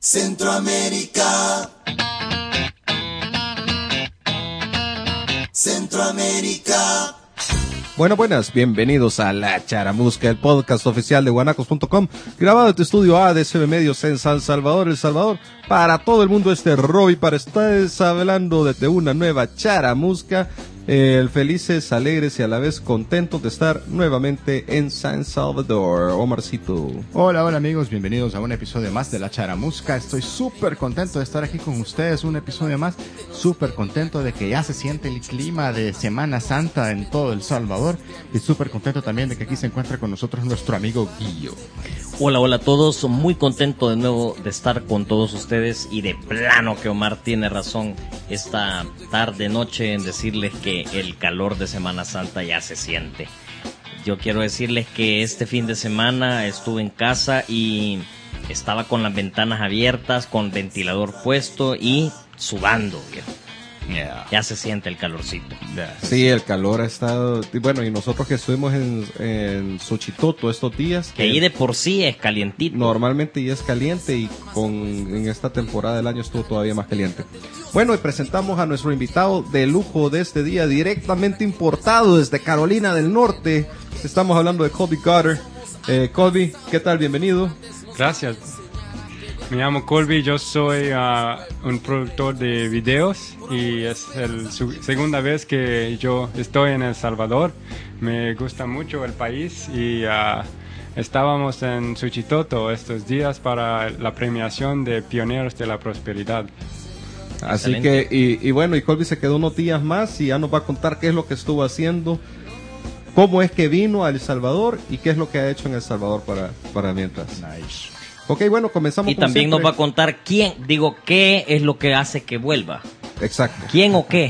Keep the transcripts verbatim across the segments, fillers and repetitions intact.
Centroamérica. Centroamérica. Bueno, buenas, bienvenidos a La Charamusca, el podcast oficial de guanacos punto com, grabado en tu estudio A D C B Medios en San Salvador, El Salvador. Para todo el mundo este Robbie, para ustedes hablando de una nueva Charamusca, eh, felices, alegres y a la vez contentos de estar nuevamente en San Salvador. Omarcito. Hola, hola amigos, bienvenidos a un episodio más de La Charamusca. Estoy súper contento de estar aquí con ustedes, un episodio más, súper contento de que ya se siente el clima de Semana Santa en todo El Salvador y súper contento también de que aquí se encuentra con nosotros nuestro amigo Guillo. Hola, hola a todos, muy contento de nuevo de estar con todos ustedes y de plano que Omar tiene razón esta tarde, noche en decirles que el calor de Semana Santa ya se siente. Yo quiero decirles que este fin de semana estuve en casa y estaba con las ventanas abiertas, con ventilador puesto y sudando. Yeah. Ya se siente el calorcito. Yeah. Sí, el calor ha estado... Bueno, y nosotros que estuvimos en, en Xochitoto estos días... Que ahí de por sí es calientito. Normalmente ya es caliente y con en esta temporada del año estuvo todavía más caliente. Bueno, y presentamos a nuestro invitado de lujo de este día, directamente importado desde Carolina del Norte. Estamos hablando de Colby Cotter. Eh, Colby, ¿qué tal? Bienvenido. Gracias. Me llamo Colby, yo soy uh, un productor de videos y es la segunda vez que yo estoy en El Salvador. Me gusta mucho el país y uh, estábamos en Xochitoto estos días para la premiación de Pioneros de la Prosperidad. Así Excelente. que, y, y bueno, y Colby se quedó unos días más y ya nos va a contar qué es lo que estuvo haciendo, cómo es que vino a El Salvador y qué es lo que ha hecho en El Salvador para, para mientras. Nice. Ok, bueno, comenzamos. Y también siempre. Nos va a contar quién, digo, qué es lo que hace que vuelva. Exacto. ¿Quién o qué?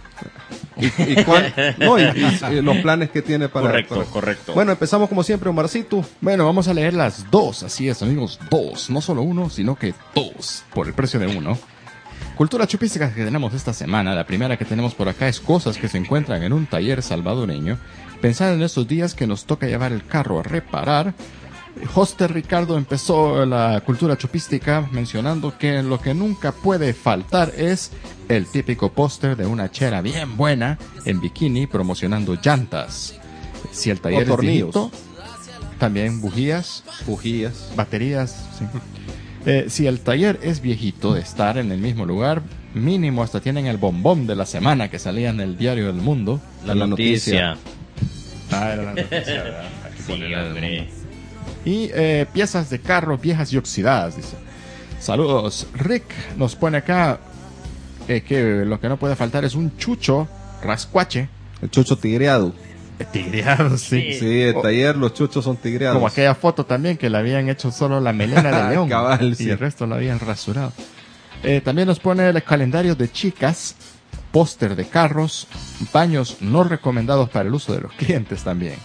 Y, y, cuál, no, y, y, y los planes que tiene para... Correcto, para... correcto. Bueno, empezamos como siempre, Omarcito. Bueno, vamos a leer las dos, así es, amigos, dos. No solo uno, sino que dos, por el precio de uno. Cultura chupística que tenemos esta semana. La primera que tenemos por acá es cosas que se encuentran en un taller salvadoreño. Pensad en esos días que nos toca llevar el carro a reparar. Hoster Ricardo empezó la cultura chupística mencionando que lo que nunca puede faltar es el típico póster de una chera bien buena en bikini promocionando llantas. Si el taller es viejito, también bujías, bujías, baterías. Sí. Eh, si el taller es viejito de estar en el mismo lugar, mínimo hasta tienen el bombón de la semana que salía en el diario El Mundo. La, la noticia. noticia. Ah, era la noticia, ¿verdad? Sí, hombre. Y eh, piezas de carro viejas y oxidadas, dice. Saludos. Rick nos pone acá eh, que lo que no puede faltar es un chucho rascuache. El chucho tigreado. El tigreado, sí. Sí, el taller, los chuchos son tigreados. Como aquella foto también que le habían hecho solo la melena de león. Cabal, sí. Y el resto lo habían rasurado. Eh, también nos pone el calendario de chicas, póster de carros, baños no recomendados para el uso de los clientes también.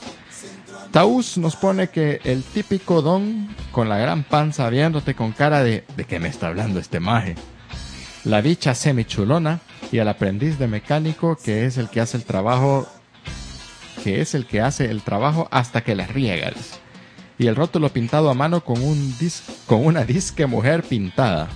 Taús nos pone que el típico don con la gran panza viéndote con cara de ¿de qué me está hablando este maje? La bicha semichulona y el aprendiz de mecánico que es el que hace el trabajo que es el que hace el trabajo hasta que la riegas. Y el rótulo pintado a mano con un dis, con una disque mujer pintada.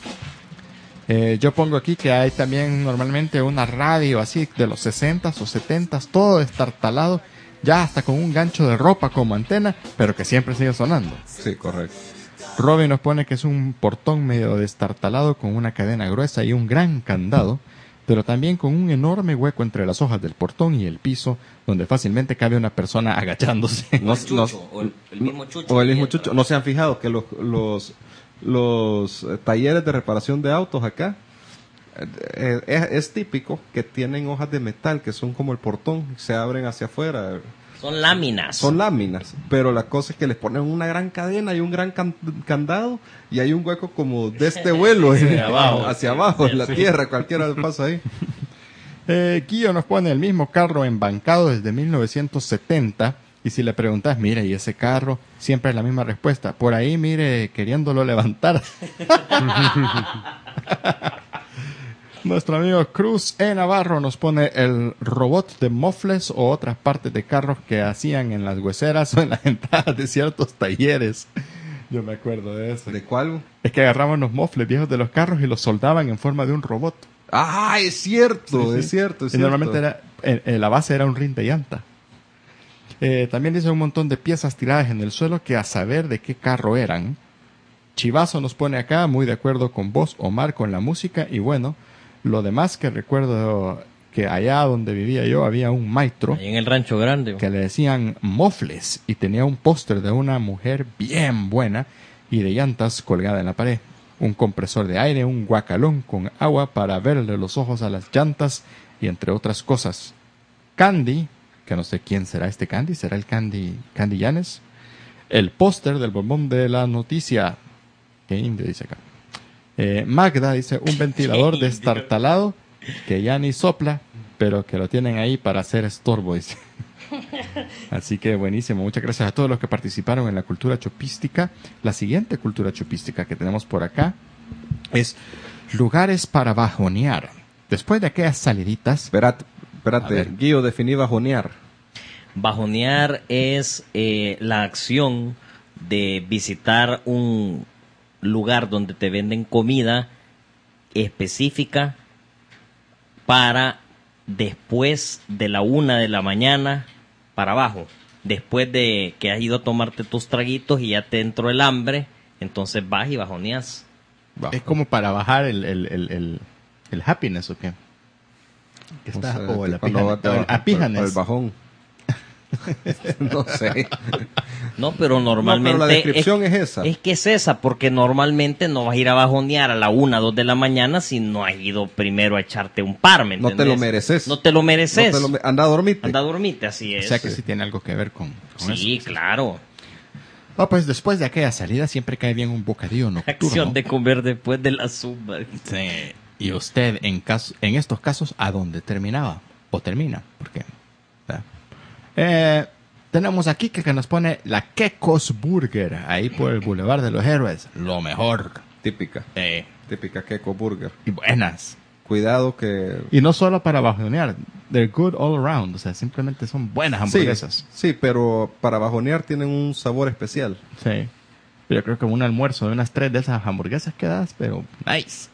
Eh, yo pongo aquí que hay también normalmente una radio así de los sesentas o setentas, todo destartalado, ya hasta con un gancho de ropa como antena, pero que siempre sigue sonando. Sí, correcto. Robin nos pone que es un portón medio destartalado con una cadena gruesa y un gran candado, pero también con un enorme hueco entre las hojas del portón y el piso, donde fácilmente cabe una persona agachándose. No, chucho, no, o el, el mismo chucho. O el mismo chucho. ¿No se han fijado que los, los, los talleres de reparación de autos acá eh, es, es típico que tienen hojas de metal que son como el portón, se abren hacia afuera? Son láminas. Son láminas, pero la cosa es que les ponen una gran cadena y un gran can- candado y hay un hueco como de este vuelo hacia abajo, hacia abajo en la sí. tierra, cualquiera pasa ahí. Eh, Guillo nos pone el mismo carro embancado desde mil novecientos setenta y si le preguntas, mire, ¿y ese carro? Siempre es la misma respuesta. Por ahí, mire, queriéndolo levantar. Nuestro amigo Cruz E. Navarro nos pone el robot de mofles o otras partes de carros que hacían en las hueseras o en las entradas de ciertos talleres. Yo me acuerdo de eso. ¿De cuál? Es que agarraban los mofles viejos de los carros y los soldaban en forma de un robot. Ah, es cierto, Sí, sí. es cierto, es Y cierto. normalmente era, en, en la base era un rin de llanta. Eh, también dice un montón de piezas tiradas en el suelo que a saber de qué carro eran. Chivazo nos pone acá, muy de acuerdo con vos, Omar, con la música. Y bueno, lo demás que recuerdo que allá donde vivía yo había un maestro Ahí en el Rancho Grande. que le decían mofles y tenía un póster de una mujer bien buena y de llantas colgada en la pared. Un compresor de aire, un guacalón con agua para verle los ojos a las llantas y entre otras cosas. Candy, que no sé quién será este Candy, será el Candy, Candy Yanes. El póster del bombón de la noticia. Qué indio dice acá. Eh, Magda dice un ventilador destartalado que ya ni sopla, pero que lo tienen ahí para hacer estorbo, dice. Así que buenísimo. Muchas gracias a todos los que participaron en la cultura chopística. La siguiente cultura chopística que tenemos por acá es lugares para bajonear. Después de aquellas saliditas. Espérate, A espérate. ver. Guillo, definí bajonear. Bajonear es eh, la acción de visitar un lugar donde te venden comida específica para después de la una de la mañana para abajo. Después de que has ido a tomarte tus traguitos y ya te entró el hambre, entonces vas y bajoneas. Es como para bajar el, el, el, el, el happiness, ¿o qué? Que O está- sea, o el cuando va a apijane- o el trabajar, apíjanes. o el bajón. No sé. No, pero normalmente... No, pero la descripción es esa. Es que es esa, porque normalmente no vas a ir a bajonear a la una, dos de la mañana si no has ido primero a echarte un par, ¿me No te entendés? lo mereces. No te lo mereces. No te lo me- Anda a dormirte. Anda a dormirte, así O es. sea que sí tiene algo que ver con, con Sí, eso. claro. Ah, pues después de aquella salida siempre cae bien un bocadillo nocturno. Acción de comer después de la zumba. Sí. Y usted, en, caso, en estos casos, ¿a dónde terminaba? ¿O termina? Porque, ¿verdad? Eh, tenemos aquí que, que nos pone la Kekos Burger, ahí por el Boulevard de los Héroes. Lo mejor. Típica. Eh, Típica Keko Burger. y buenas. Cuidado que... Y no solo para bajonear, they're good all around. O sea, simplemente son buenas hamburguesas. Sí, sí, pero para bajonear tienen un sabor especial. Sí. Yo creo que un almuerzo de unas tres de esas hamburguesas quedas, pero nice.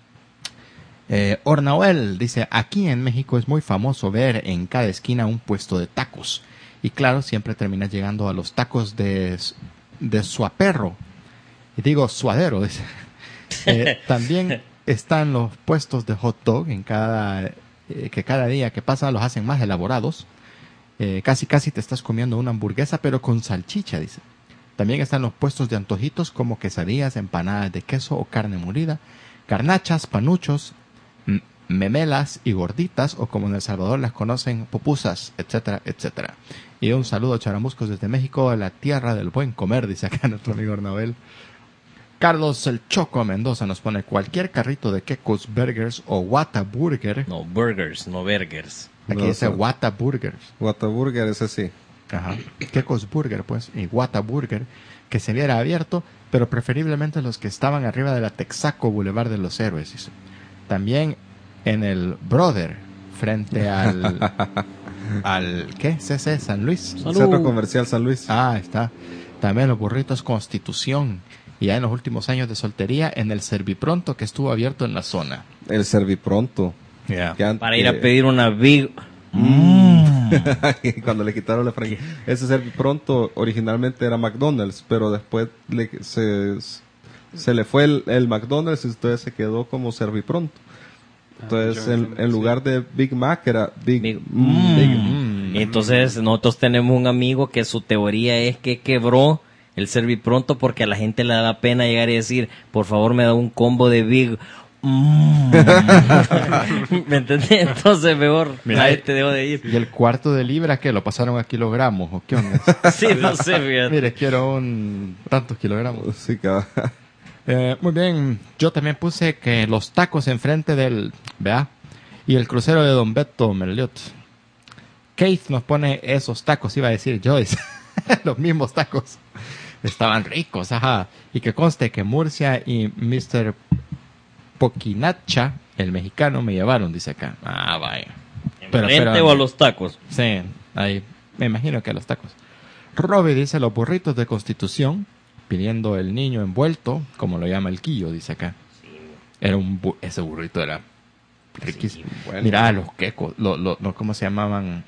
Eh, Ornahuel dice, aquí en México es muy famoso ver en cada esquina un puesto de tacos. Y claro, siempre termina llegando a los tacos de, de suaperro. Y digo suadero. Dice. Eh, también están los puestos de hot dog en cada, eh, que cada día que pasa los hacen más elaborados. Eh, casi casi te estás comiendo una hamburguesa, pero con salchicha, dice. También están los puestos de antojitos como quesadillas, empanadas de queso o carne molida, garnachas, panuchos, m- memelas y gorditas, o como en El Salvador las conocen, pupusas, etcétera, etcétera. Y un saludo a Charamuscos desde México, a la tierra del buen comer, dice acá nuestro amigo Ornabel. Carlos el Choco Mendoza nos pone cualquier carrito de Kekos Burgers o Wata Burger. No, burgers, no burgers. Aquí No, dice no. Wata Burgers. Whataburger, ese sí. Ajá. Kekos Burger, pues, y Wata Burger, que se viera abierto, pero preferiblemente los que estaban arriba de la Texaco Boulevard de los Héroes. Dice. También en el Brother, frente al... al ¿qué? C C San Luis. Salud. Centro Comercial San Luis. Ah, está. También los burritos Constitución. Y ya en los últimos años de soltería, en el Servipronto que estuvo abierto en la zona. El Servipronto. Yeah. Que an- Para ir a que- pedir una Big... Cuando le quitaron la franquicia. Ese Servipronto originalmente era McDonald's, pero después le, se, se le fue el, el McDonald's y entonces se quedó como Servipronto. Entonces, yo en, entendí, en sí. lugar de Big Mac era Big, Big- Mm. Big- Mm. Entonces nosotros tenemos un amigo que su teoría es que quebró el Servipronto porque a la gente le da pena llegar y decir, por favor me da un combo de Big... Mm. ¿Me entendés? Entonces mejor Mira, a este debo de ir. ¿Y el cuarto de libra qué? ¿Lo pasaron a kilogramos o qué onda? Sí, no sé, fíjate. Mire, quiero un... tantos kilogramos. Sí, cabrón. Eh, muy bien, yo también puse que los tacos enfrente del... ¿Vea? Y el crucero de Don Beto Merliot. Keith nos pone esos tacos, iba a decir Joyce. Los mismos tacos. Estaban ricos, ajá. Y que conste que Murcia y mister Poquinacha, el mexicano, me llevaron, dice acá. Ah, vaya. Pero, ¿Enfrente pero- o a los tacos? Sí, ahí me imagino que a los tacos. Robbie dice los burritos de Constitución, pidiendo el niño envuelto, como lo llama el quillo, dice acá. Sí. Era un bu- ese burrito era riquísimo. Sí, bueno. Mira, los quecos, lo, lo, lo- ¿cómo se llamaban?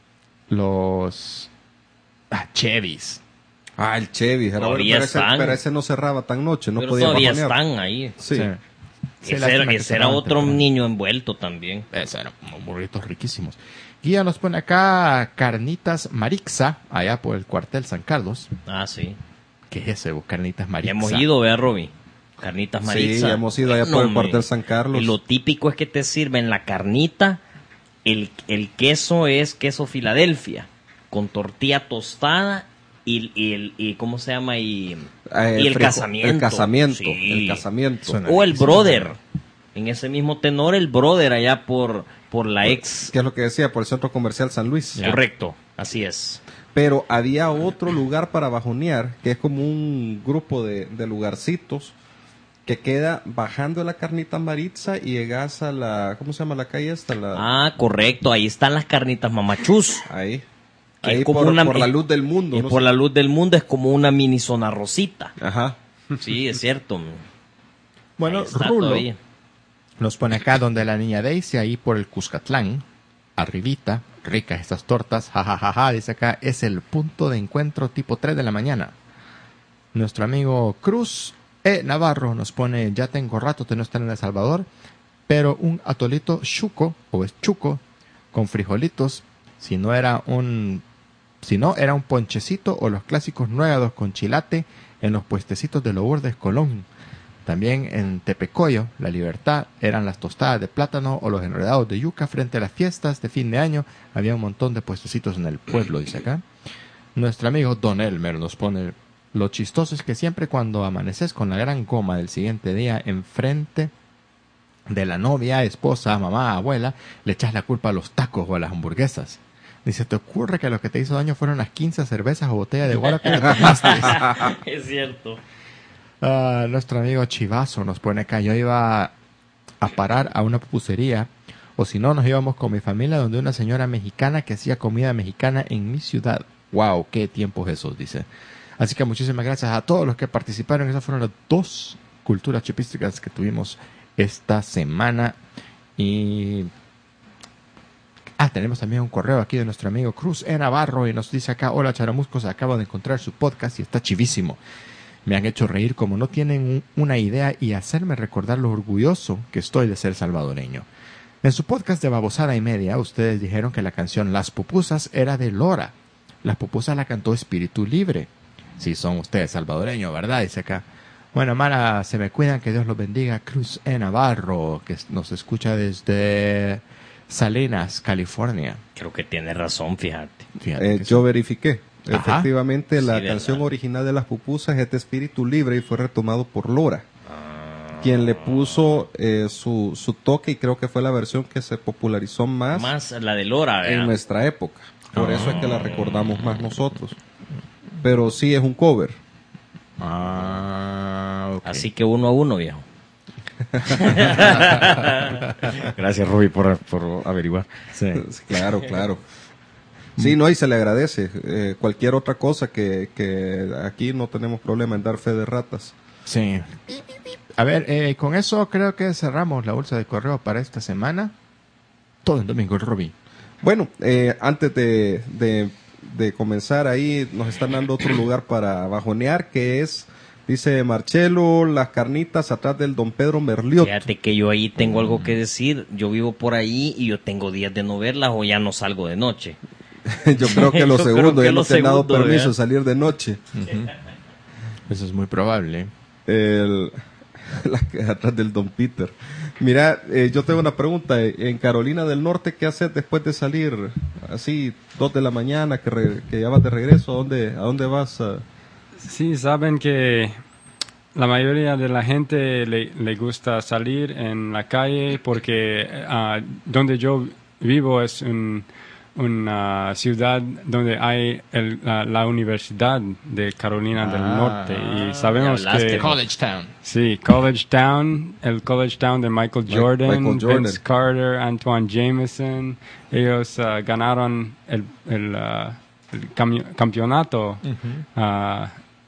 Los ah, Chevys. Ah, el Chevy. Era bueno, Todavía pero, ese, están. pero ese no cerraba tan noche. No Pero podía todavía bajonear. están ahí. Sí. Sí, ese lástima era, que ese se era daban otro temprano. niño envuelto también. Esos eran unos burritos riquísimos. Guía nos pone acá Carnitas Marixa, allá por el cuartel San Carlos. Ah, sí. ¿Qué es ese? Carnitas Ya Marixa. hemos ido, vea, Roby. Carnitas Sí, Maritza. hemos ido allá por el cuartel San Carlos. Y lo típico es que te sirven la carnita, el, el queso es queso Filadelfia, con tortilla tostada y, y el, y ¿cómo se llama? Y, Eh, y el frijo- casamiento. El casamiento. Sí. El casamiento. Suena O el riquísimo. brother. En ese mismo tenor, el brother allá por, por la ex. ¿Qué es lo que decía? Por el centro comercial San Luis. Ya. Correcto, así es. Pero había otro lugar para bajonear, que es como un grupo de, de lugarcitos que queda bajando la Carnita Maritza y llegas a la, ¿cómo se llama la calle esta? La, Ah, correcto, ahí están las carnitas mamachús. ahí. Que Ahí es como por, una- por la luz del mundo. Y no por sé. la luz del mundo es como una mini zona rosita. Ajá. Sí, es cierto. Bueno, Ahí está Rulo todavía. nos pone acá donde la niña Daisy, ahí por el Cuscatlán, arribita, ricas estas tortas, jajajaja, ja, ja, ja, dice acá, es el punto de encuentro tipo tres de la mañana. Nuestro amigo Cruz E. Navarro nos pone, ya tengo rato de no estar en El Salvador, pero un atolito chuco, o es chuco, con frijolitos, si no era un, si no era un ponchecito o los clásicos nuegados con chilate en los puestecitos de Lourdes Colón. También en Tepecoyo, La Libertad, eran las tostadas de plátano o los enredados de yuca frente a las fiestas de fin de año. Había un montón de puestecitos en el pueblo, dice acá. Nuestro amigo Don Elmer nos pone, lo chistoso es que siempre cuando amaneces con la gran goma del siguiente día enfrente de la novia, esposa, mamá, abuela, le echas la culpa a los tacos o a las hamburguesas. Dice, ¿te ocurre que lo que te hizo daño fueron las quince cervezas o botella de guaro que te tomaste? Es cierto. Ah, nuestro amigo Chivazo nos pone acá, yo iba a parar a una pupusería, o si no nos íbamos con mi familia donde una señora mexicana que hacía comida mexicana en mi ciudad. Wow, qué tiempos esos, dice. Así que muchísimas gracias a todos los que participaron. Esas fueron las dos culturas chipísticas que tuvimos esta semana. Y ah, tenemos también un correo aquí de nuestro amigo Cruz E. Navarro y nos dice acá, hola charamuscos, acabo de encontrar su podcast y está chivísimo. Me han hecho reír como no tienen un- una idea y hacerme recordar lo orgulloso que estoy de ser salvadoreño. En su podcast de Babosada y Media, ustedes dijeron que la canción Las Pupusas era de Lora. Las Pupusas la cantó Espíritu Libre. Si son ustedes salvadoreños, ¿verdad? Dice acá. Bueno, Mara, se me cuidan, que Dios los bendiga. Cruz E. Navarro, que nos escucha desde Salinas, California. Creo que tiene razón, fíjate. Fíjate Eh, que yo sí. verifiqué. Ajá. Efectivamente, la Sí, canción ¿verdad? original de Las Pupusas es de Espíritu Libre y fue retomado por Lora, quien le puso eh, su, su toque, y creo que fue la versión que se popularizó más, Más la de Lora, en ¿verdad? nuestra época. Por eso es que la recordamos más nosotros. Pero sí es un cover. Ah, ok. Así que uno a uno, viejo. Gracias, Ruby, por, por averiguar. Sí. Sí, claro, claro. Sí, no, y se le agradece. Eh, cualquier otra cosa que, que aquí no tenemos problema en dar fe de ratas. Sí. A ver, eh, con eso creo que cerramos la bolsa de correo para esta semana. Todo el domingo, Robbie. Bueno, eh, antes de, de, de comenzar ahí, nos están dando otro lugar para bajonear, que es, dice Marcelo, las carnitas atrás del Don Pedro Merliot. Fíjate que yo ahí tengo algo que decir. Yo vivo por ahí y yo tengo días de no verlas o ya no salgo de noche. Yo creo que lo Yo creo segundo, que ya no lo te han dado segundo, permiso ¿verdad? de salir de noche. Eso es muy probable. El, la- atrás del Don Peter. Mira, eh, yo tengo una pregunta. En Carolina del Norte, ¿qué haces después de salir así, dos de la mañana, que, re- que ya vas de regreso? ¿A dónde, a dónde vas? a- Sí, saben que la mayoría de la gente le, le gusta salir en la calle porque ah, donde yo vivo es un- una ciudad donde hay el- la, la Universidad de Carolina del Ah, Norte y sabemos ya hablaste, que ¿no? College Town. sí, College Town, el College Town de Michael Mike- Jordan, Michael Jordan. Vince Carter, Antoine Jameson, ellos ah, ganaron el, el, ah, el cami- campeonato ah,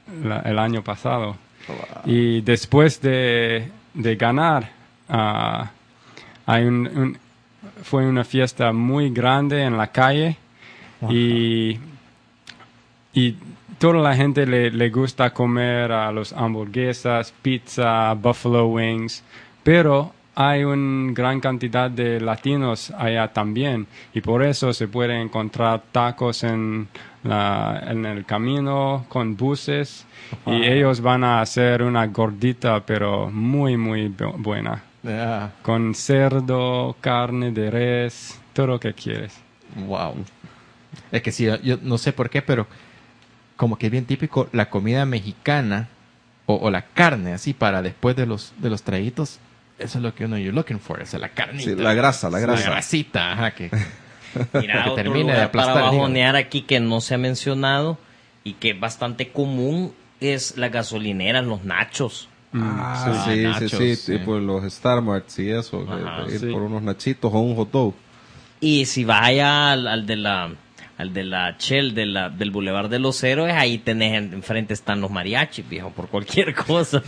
la- el año pasado. Y después de, de ganar, uh, hay un, un- fue una fiesta muy grande en la calle. Y, y toda la gente le, le gusta comer a los hamburguesas, pizza, buffalo wings, pero hay una gran cantidad de latinos allá también y por eso se puede encontrar tacos en, la, en el camino con buses y ellos van a hacer una gordita pero muy muy bu- buena Yeah. con cerdo, carne de res, todo lo que quieres. Wow. Es que sí, yo no sé por qué, pero como que es bien típico la comida mexicana o, o la carne, así para después de los de los traguitos. Eso es lo que uno you're looking for, esa es la carnita. Sí, la grasa, la grasa. La grasita, ajá, que, Mira, que otro termine de lugar aplastar para el hígado. bajonear aquí que no se ha mencionado y que es bastante común es las gasolineras, los nachos. Ah, sí. sí, Nachos, sí, sí, sí. tipo los Star Marts y eso, Ajá, de ir sí. por unos nachitos o un hot dog. Y si vas allá al, al de la al de la Shell de la, del Boulevard de los Héroes, ahí tenés en- enfrente están los mariachis, viejo, por cualquier cosa.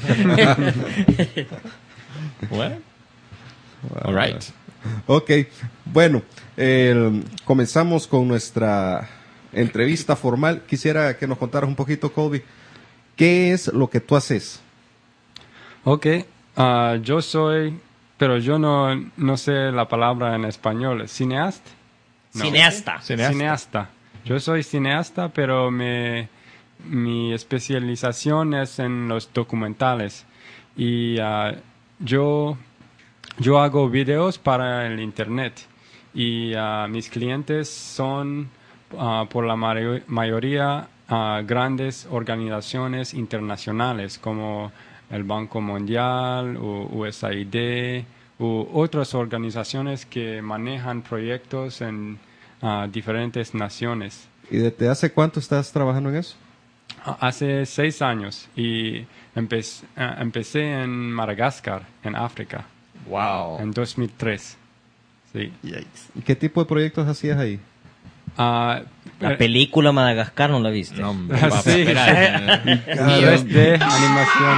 Bueno. All right. Ok, bueno, eh, comenzamos con nuestra entrevista formal. Quisiera que nos contaras un poquito, Colby, ¿qué es lo que tú haces? Ok, ah, yo soy, pero yo no, no sé la palabra en español, ¿cineasta? No. Cineasta. Cineasta. Cineasta. Yo soy cineasta, pero me, mi especialización es en los documentales. Y ah, yo, yo hago videos para el internet. Y ah, mis clientes son, ah, por la mayo- mayoría, ah, grandes organizaciones internacionales como el Banco Mundial, u U S A I D, u otras organizaciones que manejan proyectos en ah, diferentes naciones. ¿Y desde hace cuánto estás trabajando en eso? Ah, Hace seis años y empecé, ah, empecé en Madagascar, en África, Wow. en dos mil tres. Sí. Yikes. ¿Y qué tipo de proyectos hacías ahí? Ah, La eh, película Madagascar, ¿no la viste? No, hombre, Ah, papá, sí. espera. tres D, animación.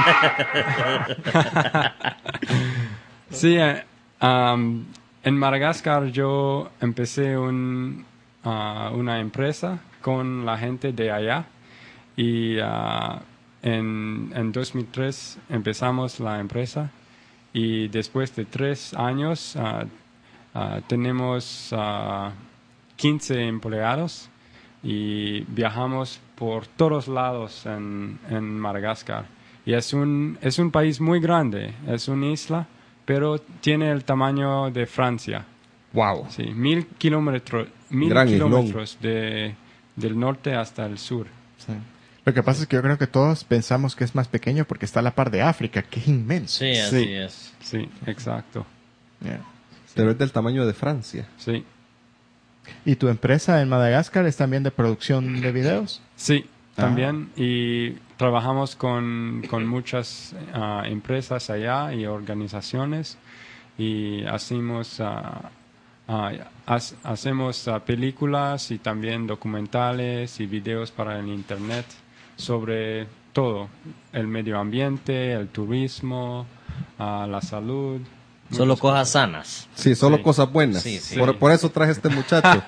Sí, eh, um, en Madagascar yo empecé un, ah, una empresa con la gente de allá y ah, en, en dos mil tres empezamos la empresa y después de tres años ah, ah, tenemos ah, quince empleados y viajamos por todos lados en, en Madagascar. Y es un, es un país muy grande, es una isla, pero tiene el tamaño de Francia. Wow. Sí, mil kilómetros, mil Gran islón. kilómetros de, del norte hasta el sur. Sí. Lo que pasa es que yo creo que todos pensamos que es más pequeño porque está a la par de África, que es inmenso. Sí, así Sí. es. Sí, exacto. Yeah. Pero es del tamaño de Francia. Sí, ¿Y tu empresa en Madagascar es también de producción de videos? sí, Ah. también. Y trabajamos con, con muchas ah, empresas allá y organizaciones y hacemos, ah, ah, ha- hacemos ah, películas y también documentales y videos para el internet sobre todo, el medio ambiente, el turismo, ah, la salud. Solo cosas sanas. Sí, solo Sí. cosas buenas. Sí, sí. Por, por eso traje a este muchacho.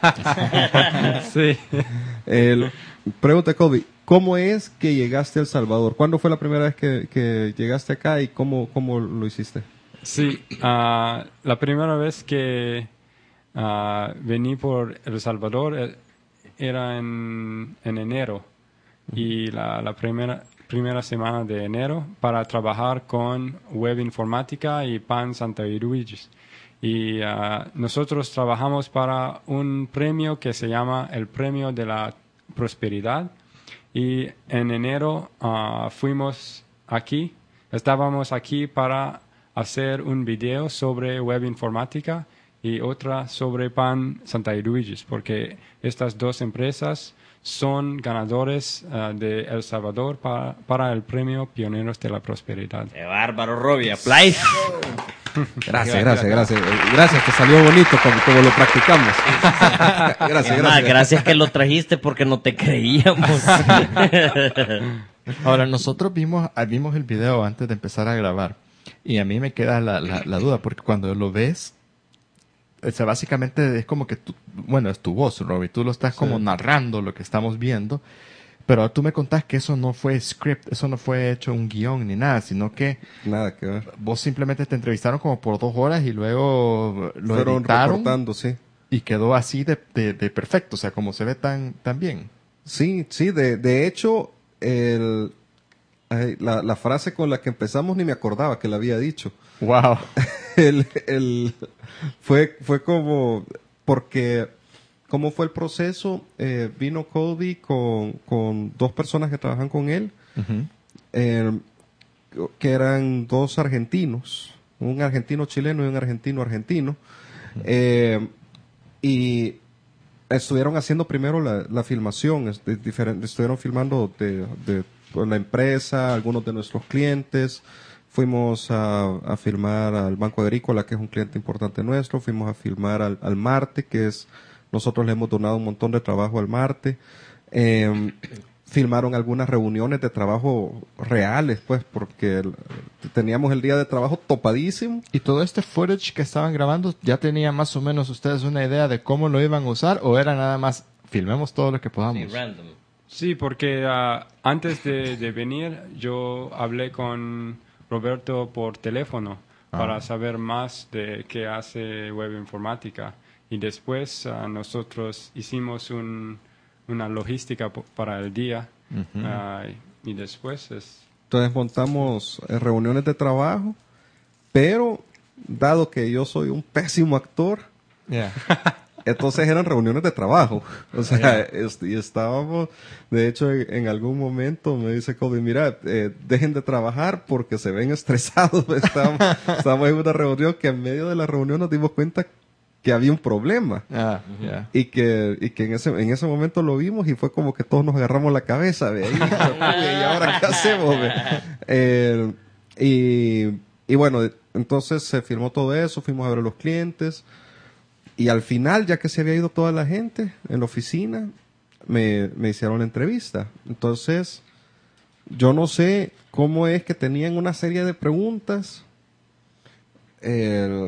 Sí. El, pregunta, Colby, ¿cómo es que llegaste a El Salvador? ¿Cuándo fue la primera vez que, que llegaste acá y cómo, cómo lo hiciste? Sí, ah, la primera vez que ah, vení por El Salvador eh, era en, en enero y la, la primera, primera semana de enero para trabajar con Web Informática y P A N Santa Iruiges. Y ah, nosotros trabajamos para un premio que se llama el Premio de la Prosperidad. Y en enero ah, fuimos aquí, estábamos aquí para hacer un video sobre web informática y otra sobre P A N Santa Iruiges, porque estas dos empresas son ganadores ah, de El Salvador para, para el premio Pioneros de la Prosperidad. Qué bárbaro, Robbie. Aplausos. Gracias, gracias, gracias. Eh, Gracias, que salió bonito como, como lo practicamos. gracias, Es más, gracias. gracias que lo trajiste porque no te creíamos. Ahora, nosotros vimos, ah, vimos el video antes de empezar a grabar. Y a mí me queda la, la, la duda, porque cuando lo ves, o sea, básicamente es como que tú, bueno, es tu voz, Robbie. Tú lo estás Sí. como narrando lo que estamos viendo. Pero tú me contás que eso no fue script, eso no fue hecho un guión ni nada, sino que Nada que ver. vos simplemente te entrevistaron como por dos horas y luego lo Fueron editaron recortando, sí. y quedó así de, de, de perfecto, o sea, como se ve tan, tan bien. Sí, sí, de, de hecho, el, ay, la, la frase con la que empezamos ni me acordaba que la había dicho. Wow. el, el, fue, fue como, porque, ¿cómo fue el proceso? Eh, vino Colby con, con dos personas que trabajan con él, Ujú. eh, que eran dos argentinos, un argentino chileno y un argentino argentino, eh, y estuvieron haciendo primero la, la filmación, es de diferen- estuvieron filmando de, de pues, la empresa, algunos de nuestros clientes. Fuimos a, a filmar al Banco Agrícola, que es un cliente importante nuestro. Fuimos a filmar al, al Marte, que es, nosotros le hemos donado un montón de trabajo al Marte. Eh, filmaron algunas reuniones de trabajo reales, pues, porque el- teníamos el día de trabajo topadísimo. ¿Y todo este footage que estaban grabando, ya tenían más o menos ustedes una idea de cómo lo iban a usar o era nada más filmemos todo lo que Sí, podamos? random. Sí, porque ah, antes de, de venir yo hablé con Roberto por teléfono Ah. para saber más de qué hace web informática y después ah, nosotros hicimos un, una logística po- para el día Ujú. ah, y después es Entonces montamos eh, reuniones de trabajo, pero dado que yo soy un pésimo actor, Yeah. entonces eran reuniones de trabajo. O sea, Ya. est- y estábamos, de hecho, en, en algún momento me dice Kobe, mira, eh, dejen de trabajar porque se ven estresados. Estábamos, estábamos en una reunión que en medio de la reunión nos dimos cuenta que había un problema. Ah, yeah. Y que, y que en ese, en ese momento lo vimos y fue como que todos nos agarramos la cabeza, ¿ve? Ahí, ¿y ahora qué hacemos, ve? Eh, y, y bueno, entonces se firmó todo eso, fuimos a ver a los clientes y al final, ya que se había ido toda la gente en la oficina, me, me hicieron la entrevista. Entonces, yo no sé cómo es que tenían una serie de preguntas. Eh,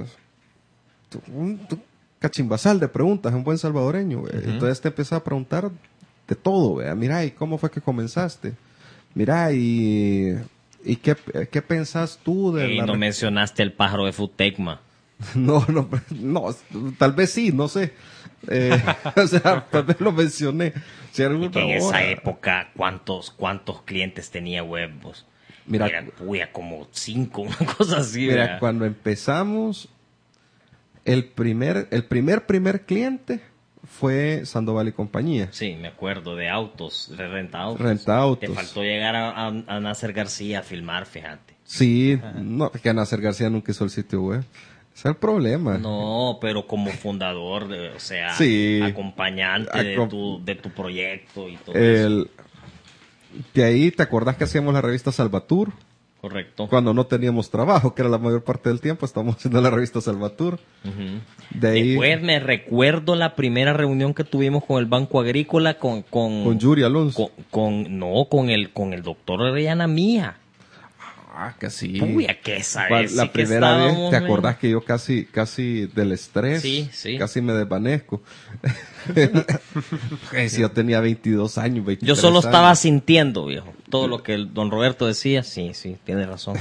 un, un cachimbasal de preguntas, un buen salvadoreño. güey. Ujú. Entonces te empieza a preguntar de todo. güey. Mira, ¿y cómo fue que comenzaste? Mira, ¿y, y qué, qué pensás tú de Y la... no re- mencionaste el pájaro de Futecma. No, no, no, tal vez sí, no sé. Eh, o sea, tal vez lo mencioné. Si era Y una que en esa hora. época, ¿cuántos, cuántos clientes tenía Webos? Mira, Era, puya, como cinco, una cosa así. Mira, ¿verdad? cuando empezamos, el primer, el primer, primer cliente fue Sandoval y compañía. Sí, me acuerdo de autos, de renta autos. Renta autos. Te faltó llegar a, a, a Nasser García a filmar, fíjate. Sí, no, que Nasser García nunca hizo el sitio web. Ese es el problema. No, pero como fundador, de, o sea, Sí. acompañante de Acom- tu, de tu proyecto y todo eso. El, de ahí, ¿te acordás que hacíamos la revista Salvatur? Correcto. Cuando no teníamos trabajo, que era la mayor parte del tiempo, estábamos haciendo la revista Salvatur. Ujú. De ahí, Después me recuerdo la primera reunión que tuvimos con el Banco Agrícola con... Con, con Yuri Alonso. con, con- no, con el, con el doctor Orellana Mía. Ah, que sí. Puya, que esa Cual- vez la sí que primera vez, estábamos, ¿te men. acordás que yo casi, casi del estrés? Sí, sí. Casi me desvanezco. Eh, si yo tenía veintidós años, Yo veintitrés solo estaba años. sintiendo, viejo. Todo lo que el don Roberto decía, sí, sí, tiene razón.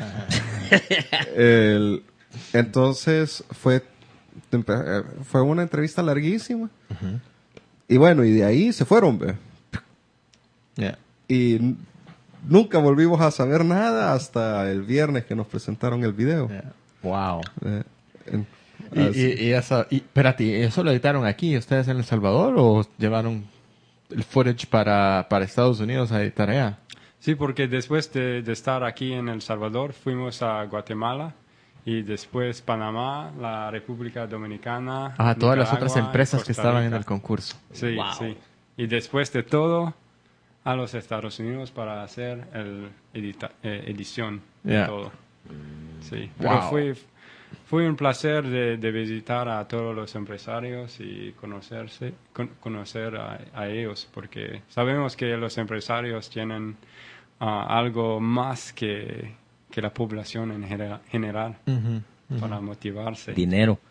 El- entonces fue, empe- eh, fue una entrevista larguísima. Y bueno, y de ahí se fueron, ve. Yeah. Y n- nunca volvimos a saber nada hasta el viernes que nos presentaron el video. Yeah. Wow. Eh, en- Y, así. y, y esa, y, espérate, ¿y ¿eso lo editaron aquí ustedes en El Salvador o llevaron el footage para, para Estados Unidos a editar allá? Sí, porque después de, de estar aquí en El Salvador, fuimos a Guatemala y después Panamá, la República Dominicana. Ah, todas las Nicaragua otras y empresas que Costa estaban en Rica. el concurso. Sí, Wow. sí. Y después de todo, a los Estados Unidos para hacer el edita- eh, edición Yeah. de todo. Sí, pero Wow. fue, fue un placer de, de visitar a todos los empresarios y conocerse, con- conocer a, a ellos, porque sabemos que los empresarios tienen algo más que, que la población en genera- general Ujú, ujú. para motivarse. Dinero.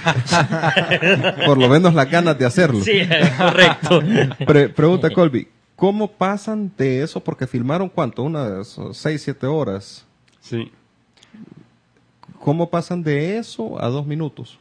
Por lo menos las ganas de hacerlo. Sí, correcto. Pre- pregunta Colby, ¿cómo pasan de eso? Porque filmaron ¿cuánto? Unas seis, siete horas. Sí. ¿Cómo pasan de eso a dos minutos?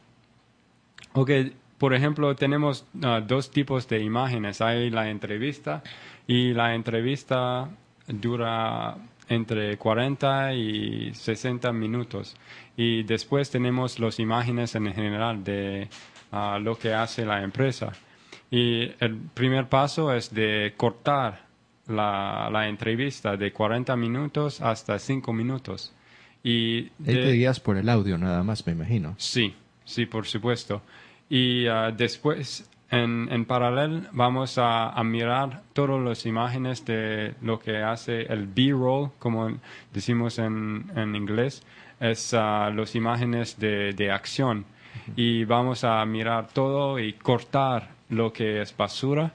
Ok, por ejemplo, tenemos uh, dos tipos de imágenes. Hay la entrevista y la entrevista dura entre cuarenta y sesenta minutos. Y después tenemos las imágenes en general de uh, lo que hace la empresa. Y el primer paso es de cortar la, la entrevista de cuarenta minutos hasta cinco minutos. Y Ahí de- te guías por el audio nada más, me imagino. Sí, sí, por supuesto. Y uh, después, en, en paralelo, vamos a, a mirar todas las imágenes de lo que hace el B-roll, como decimos en, en inglés, es uh, las imágenes de, de acción. Uh-huh. Y vamos a mirar todo y cortar lo que es basura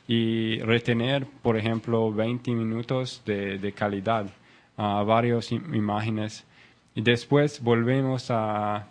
y retener, por ejemplo, veinte minutos de, de calidad, uh, varias im- imágenes. Y después volvemos a,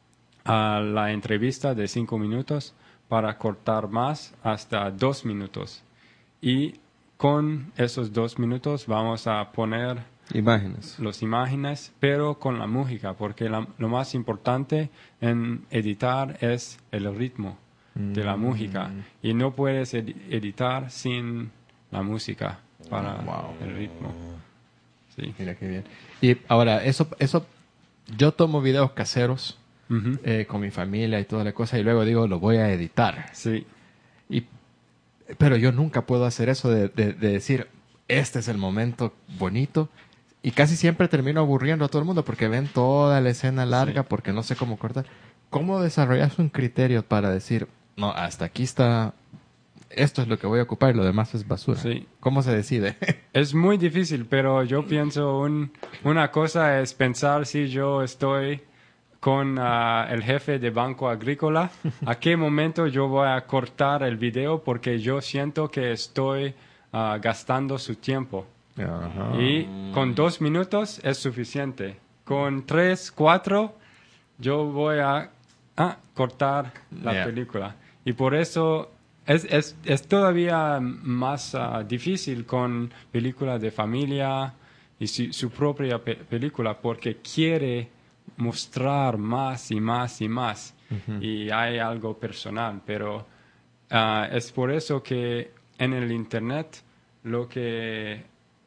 a la entrevista de cinco minutos para cortar más hasta dos minutos. Y con esos dos minutos vamos a poner Imágenes. las imágenes, pero con la música, porque la- lo más importante en editar es el ritmo de la música. Y no puedes ed- editar sin la música para Wow. el ritmo. Sí. Mira qué bien. Y ahora, eso, eso, yo tomo videos caseros Ujú. eh, con mi familia y toda la cosa y luego digo, lo voy a editar. Sí. Y, pero yo nunca puedo hacer eso de, de- de decir, este es el momento bonito. Y casi siempre termino aburriendo a todo el mundo porque ven toda la escena larga Sí. porque no sé cómo cortar. ¿Cómo desarrollas un criterio para decir, no, hasta aquí está, esto es lo que voy a ocupar y lo demás es basura? Sí. ¿Cómo se decide? Es muy difícil, pero yo pienso un, una cosa es pensar si yo estoy con ah, el jefe de Banco Agrícola, a qué momento yo voy a cortar el video porque yo siento que estoy ah, gastando su tiempo. Ajá. Y con dos minutos es suficiente. Con tres, cuatro, yo voy a ah, cortar la Yeah. película. Y por eso es, es, es todavía más ah, difícil con películas de familia y su, su propia pe- película porque quiere mostrar más y más y más. Y hay algo personal, pero ah, es por eso que en el Internet lo que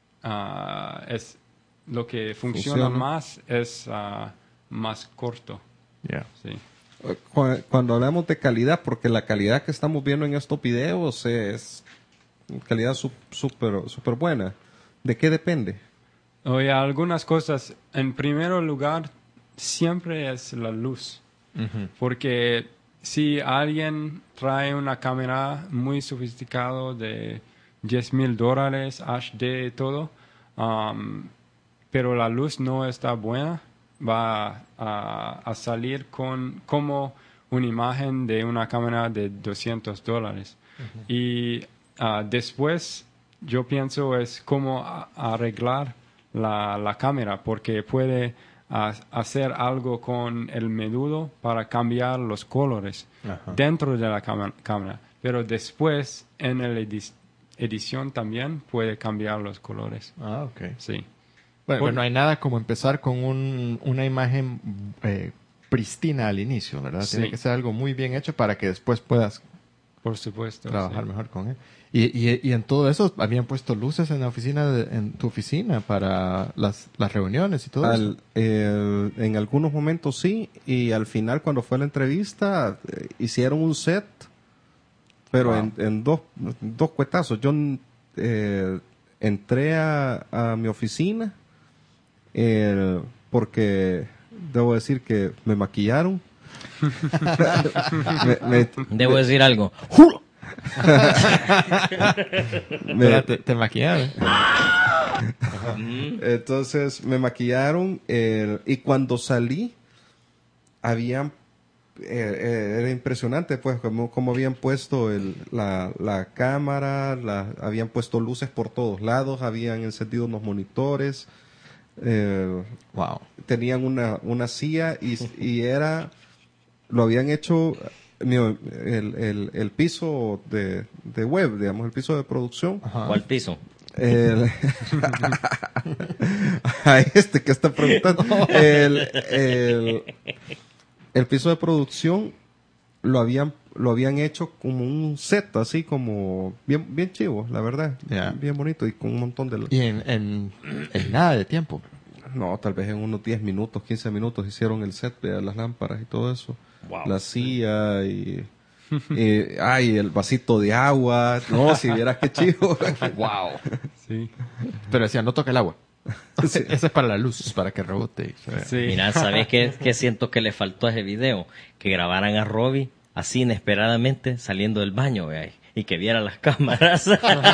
ah, es lo que funciona, Funciona. más es ah, más corto. Yeah. Sí. Cu- Cuando hablamos de calidad, porque la calidad que estamos viendo en estos videos es calidad su- súper súper buena. ¿De qué depende? Oye, algunas cosas, en primer lugar, siempre es la luz. Ujú. Porque si alguien trae una cámara muy sofisticada de diez mil dólares, H D y todo, um, pero la luz no está buena, va a, a salir con como una imagen de una cámara de doscientos dólares. Y ah, después yo pienso es cómo a- arreglar la, la cámara, porque puede ah, hacer algo con el menudo para cambiar los colores Ajá. dentro de la cama- cámara, pero después en la edi- edición también puede cambiar los colores. Ah, ok. Sí. Bueno, Por- no hay nada como empezar con un, una imagen eh, pristina al inicio, ¿verdad? Sí. Tiene que ser algo muy bien hecho para que después puedas Por supuesto. trabajar sí. mejor con él. Y, y, y en todo eso, ¿habían puesto luces en la oficina, de- en tu oficina para las, las reuniones y todo eso? Al- eh, en algunos momentos sí, y al final cuando fue la entrevista eh, hicieron un set, pero Wow. en, en dos, dos cuetazos. Yo eh, entré a, a mi oficina eh, porque debo decir que me maquillaron. me, me- Debo decir algo. me- Pero te, te maquillaron. Entonces me maquillaron eh, y cuando salí habían eh, eh, era impresionante, pues, como, como habían puesto el, la, la cámara, la, habían puesto luces por todos lados, habían encendido unos monitores, eh, Wow. tenían una, una silla y, y era, lo habían hecho, mío, el, el, el piso de, de web, digamos, el piso de producción. Ajá. ¿Cuál piso? El, a este que está preguntando. El, el, el piso de producción lo habían, lo habían hecho como un set, así como bien, bien chivo, la verdad. Yeah. Bien bonito y con un montón de... Y en, en, en nada de tiempo. No, tal vez en unos diez minutos, quince minutos hicieron el set de las lámparas y todo eso. Wow. La silla y... y ay, el vasito de agua. No, si vieras qué chivo. Wow. Sí. Pero decía, no toca el agua. Sí. Ese es para la luz, para que rebote. Sí. Mira, ¿sabes qué, qué siento que le faltó a ese video? Que grabaran a Robbie así inesperadamente saliendo del baño, vea, y que viera las cámaras.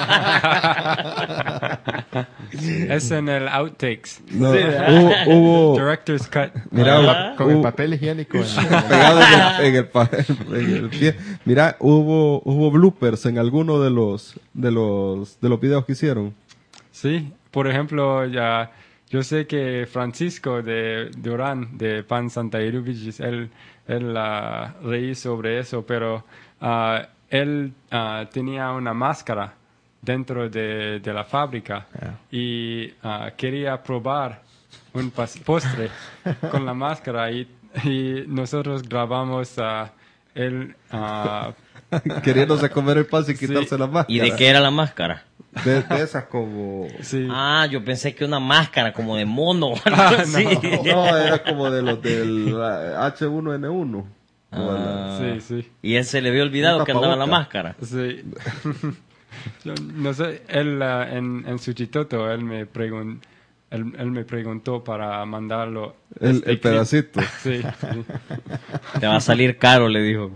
Es en el outtakes. No, hubo, hubo Director's cut. mira, Ah, con el hubo- papel higiénico. en- pegado en el, en el pa- en el pie. Mira, hubo, hubo bloopers en alguno de los, de los, de los videos que hicieron. Sí, por ejemplo, ya yo sé que Francisco de Durán de Pan Santa Irubichis, él, él ah, reí sobre eso, pero ah, él ah, tenía una máscara dentro de, de la fábrica Yeah. y ah, quería probar un pas- postre con la máscara y, y nosotros grabamos a él ah, Queriéndose comer el pan sin Sí. quitarse la máscara. ¿Y de qué era la máscara? De, de esas como... sí. Ah, yo pensé que una máscara como de mono o algo Ah, así. No, era como de los del ah, H uno N uno. Ah. Sí, sí. Y él se le había olvidado Un que andaba la tapaboca. máscara. Sí. Yo no sé, él ah, en, en Suchitoto, él me, pregun él, él me preguntó para mandarlo. El, este el clip. pedacito. Sí, sí. Te va a salir caro, le dijo.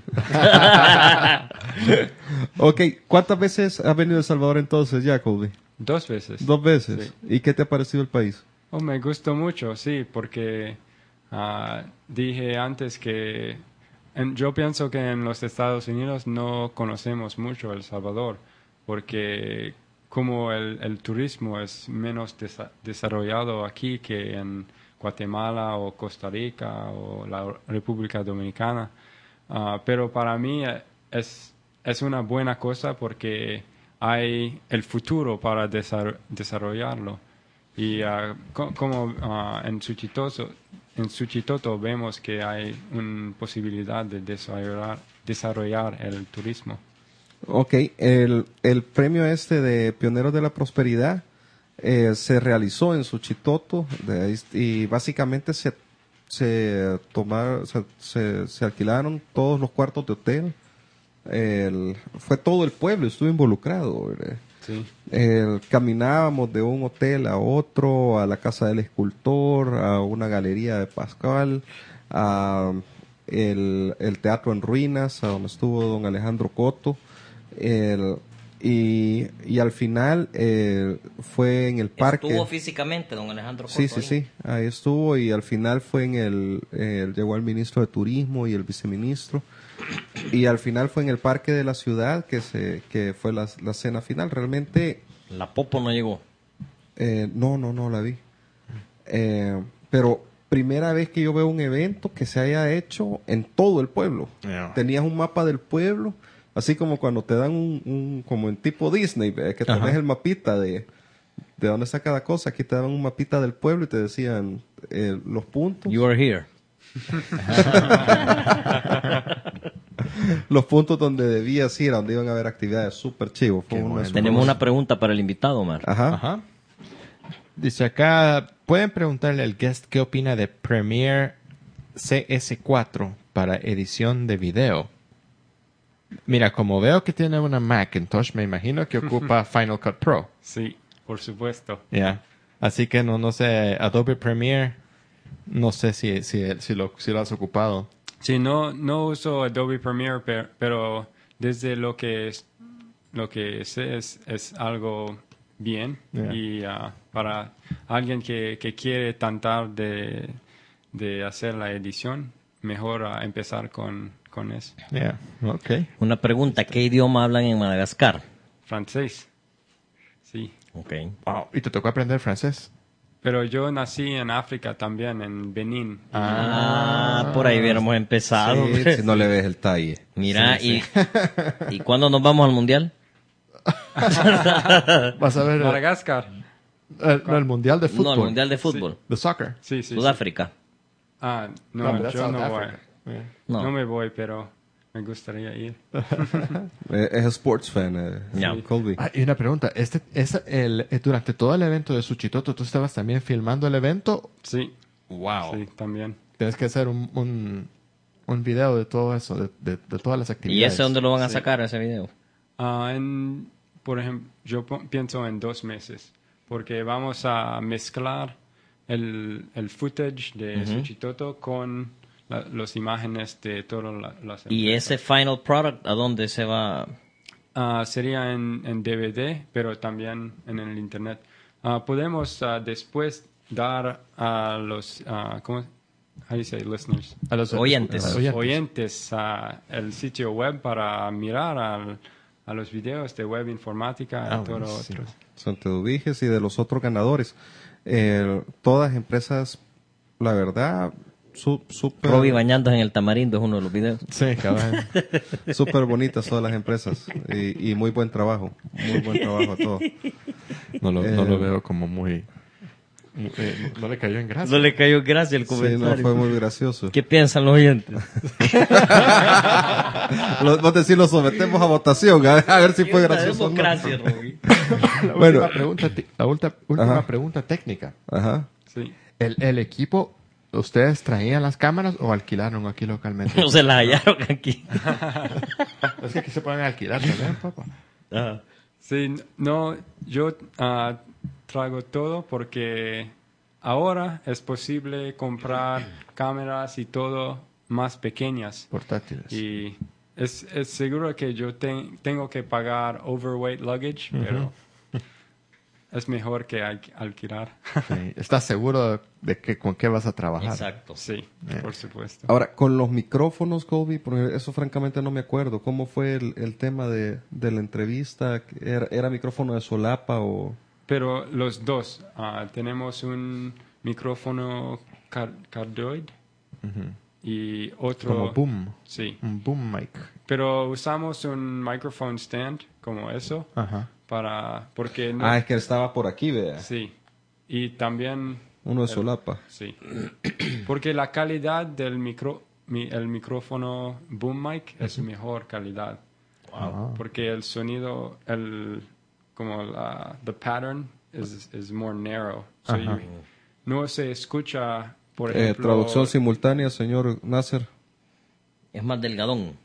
Ok, ¿cuántas veces has venido a El Salvador entonces, Jacoby? Dos veces. Dos veces. Sí. ¿Y qué te ha parecido el país? Oh, me gustó mucho, sí, porque ah, dije antes que en- yo pienso que en los Estados Unidos no conocemos mucho El Salvador, porque como el, el turismo es menos desa- desarrollado aquí que en Guatemala o Costa Rica o la República Dominicana. Ah, pero para mí eh, es, es una buena cosa porque hay el futuro para desar- desarrollarlo. Y ah, co- como ah, en Suchitoto, en Suchitoto vemos que hay una posibilidad de desarrollar, desarrollar el turismo. Ok, el, el premio este de Pioneros de la Prosperidad eh, se realizó en Suchitoto de ahí- y básicamente se, se tomaron, se, se, se alquilaron todos los cuartos de hotel. El, fue todo el pueblo, estuvo involucrado. ¿verdad? Sí. El, caminábamos de un hotel a otro, a la casa del escultor, a una galería de Pascual, a el, el teatro en ruinas, a donde estuvo don Alejandro Coto. El, y, y al final eh, fue en el parque. Estuvo físicamente, don Alejandro Coto. Sí, sí, ahí. sí, ahí estuvo y al final fue en el, eh, llegó el ministro de Turismo y el viceministro y al final fue en el parque de la ciudad que se que fue la, la cena final. Realmente, La Popo no llegó. eh, no, no, no la vi. Eh, pero primera vez que yo veo un evento que se haya hecho en todo el pueblo. Yeah. Tenías un mapa del pueblo, así como cuando te dan un, un como en tipo Disney, ¿ve? Que tenés Ajá. el mapita de de dónde está cada cosa. Aquí te daban un mapita del pueblo y te decían eh, los puntos. You are here. Los puntos donde debías ir, donde iban a haber actividades súper chivos. Fue Qué una bueno. super- Tenemos una pregunta para el invitado, Omar. Ajá. Ajá. Dice acá, pueden preguntarle al guest qué opina de Premiere C S cuatro para edición de video. Mira, como veo que tiene una Macintosh, me imagino que ocupa Final Cut Pro. Sí, por supuesto. Ya. Así que no, no sé, Adobe Premiere, no sé si, si, si, lo, si lo has ocupado. Sí, no, no uso Adobe Premiere, per- pero desde lo que es, lo que sé es, es algo bien. Yeah. Y ah, para alguien que, que quiere tratar de, de hacer la edición, mejor uh, empezar con, con eso. Yeah, okay. Una pregunta, ¿qué idioma hablan en Madagascar? Francés, sí. Okay. Wow. ¿Y te tocó aprender francés? Pero yo nací en África también, en Benín. Ah, por ahí hubiéramos empezado. Sí, si no le ves el talle. Mira, y, ¿y cuándo nos vamos al mundial? Vas a ver eh, Madagascar. eh, no, el mundial de fútbol. No, el mundial de fútbol. De soccer. Sí, sí. sí. Sudáfrica. Ah, no, No, but that's yo South no voy. Africa. Yeah. No. No me voy, pero me gustaría ir. Eh, es sports fan, eh, Ya. Colby. Ah, y una pregunta, este, es el, eh, durante todo el evento de Suchitoto, ¿tú estabas también filmando el evento? Sí, Wow. sí, también. Tienes que hacer un, un, un video de todo eso, de, de, de todas las ¿Y actividades. ese dónde lo van a Sí. sacar, ese video? Ah, en, por ejemplo, yo po- pienso en dos meses, porque vamos a mezclar el, el footage de Suchitoto con la, las imágenes de todas la- las ¿Y empresas. ese final product a dónde se va? Ah, sería en, en D V D, pero también en el internet. Ah, podemos ah, después dar a los, ah, ¿cómo? How do you say listeners? A los Oyentes. a los Los oyentes. oyentes a el sitio web para mirar al- a los videos de web informática Ah, y todo lo buenísimo. otro. Santo Viges y de los otros ganadores. Eh, todas empresas, la verdad, su, súper Robbie bañándose en el tamarindo es uno de los videos. Sí, cabrón. súper bonitas todas las empresas y, y muy buen trabajo, muy buen trabajo a todos. No lo, Eh, no lo veo como muy... muy- eh, no le cayó en gracia. No le cayó gracia el Sí, comentario. no, fue muy gracioso. ¿Qué piensan los oyentes? Lo, vos decís, lo sometemos a votación, a, a ver si fue Una gracioso o no. democracia, Robbie. La Bueno. última, pregunta, ti- la ulta- última Ajá. pregunta técnica. Ajá. Sí. ¿El, el equipo, ustedes traían las cámaras o alquilaron aquí localmente? No se la hallaron aquí. Es que aquí se pueden alquilar también, papá. Ajá. Sí, no, yo ah, traigo todo porque ahora es posible comprar cámaras y todo más pequeñas. Portátiles. Y es, es seguro que yo ten- tengo que pagar overweight luggage, pero es mejor que al- alquilar. Sí. ¿Estás seguro de que con qué vas a trabajar? Exacto. Sí, Eh. por supuesto. Ahora, con los micrófonos, Colby, porque eso francamente no me acuerdo. ¿Cómo fue el, el tema de, de la entrevista? ¿Era, ¿Era micrófono de solapa o...? Pero los dos, ah, tenemos un micrófono car- cardioid y otro... Como boom. Sí, Un boom mic. pero usamos un microphone stand como eso Ajá. para... porque no... Ah, es que estaba por aquí, vea. Sí, y también... Uno de solapa. Sí, porque la calidad del micro, mi- el micrófono boom mic es mejor calidad. Wow. Porque el sonido, el como la the pattern is is more narrow. So Ajá. you- no se escucha, por Eh, ejemplo. traducción simultánea, señor Nasser. Es más delgadón.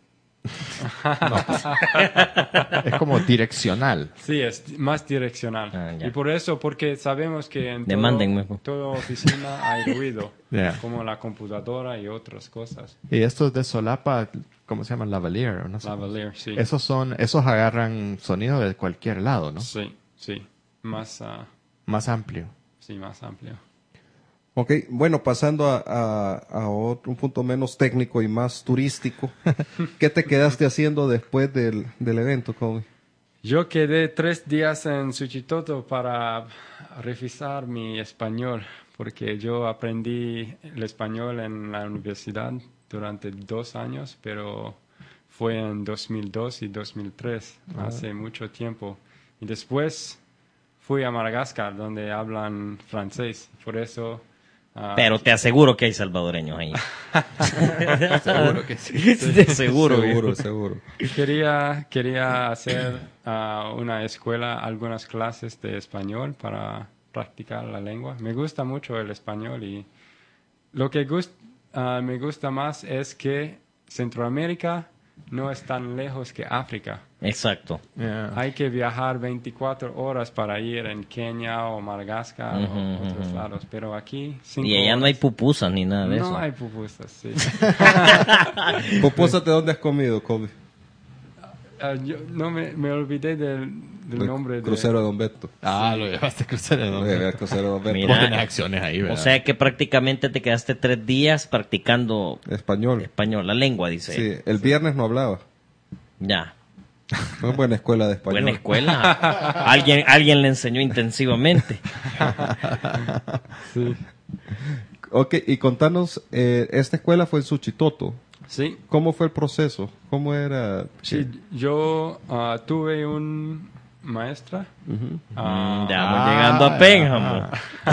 Es como direccional. Sí, es más direccional. Ah, ya. Y por eso, porque sabemos que en todo- Demándenme, pues. toda oficina hay ruido, Yeah. como la computadora y otras cosas. Y estos de solapa, ¿cómo se llaman? Lavalier, ¿o no sé? Lavalier, sí. Esos son, esos agarran sonido de cualquier lado, ¿no? Sí, sí. Más, ah, Más amplio. sí, más amplio. Ok, bueno, pasando a, a, a otro, un punto menos técnico y más turístico. ¿Qué te quedaste haciendo después del, del evento, Colby? Yo quedé tres días en Suchitoto para revisar mi español, porque yo aprendí el español en la universidad durante dos años, pero fue en dos mil dos y dos mil tres, hace mucho tiempo. Y después fui a Madagascar, donde hablan francés, por eso... ah, Pero te aseguro que hay salvadoreños ahí. Seguro que sí. De seguro. Seguro, viejo. seguro. Quería, quería hacer ah, una escuela, algunas clases de español para practicar la lengua. Me gusta mucho el español y lo que gust- ah, me gusta más es que Centroamérica no es tan lejos que África. Exacto. Yeah. Hay que viajar veinticuatro horas para ir en Kenia o Madagascar Ujú, o ujú, otros ujú. lados, pero aquí cinco Y allá no hay horas. pupusas ni nada de eso. No hay pupusas, sí. Popósate, ¿dónde has comido, Colby? ah, yo no me, me olvidé del, del El nombre. crucero de Don Beto. Ah, lo llevaste crucero de Don Eh, Beto. el crucero de Don Beto. Mira. Vos tenés acciones ahí, ¿verdad? O sea que prácticamente te quedaste tres días practicando Español. español, la lengua, dice. Sí, el viernes no hablaba. Ya. Una buena escuela de español. Buena escuela. alguien, alguien le enseñó intensivamente. Sí. Ok, y contanos, eh, esta escuela fue en Suchitoto. Sí. ¿Cómo fue el proceso? ¿Cómo era? Sí, yo ah, tuve un maestra. Ujú. ah, Mm, ya vamos Ah, llegando a Pénjamo.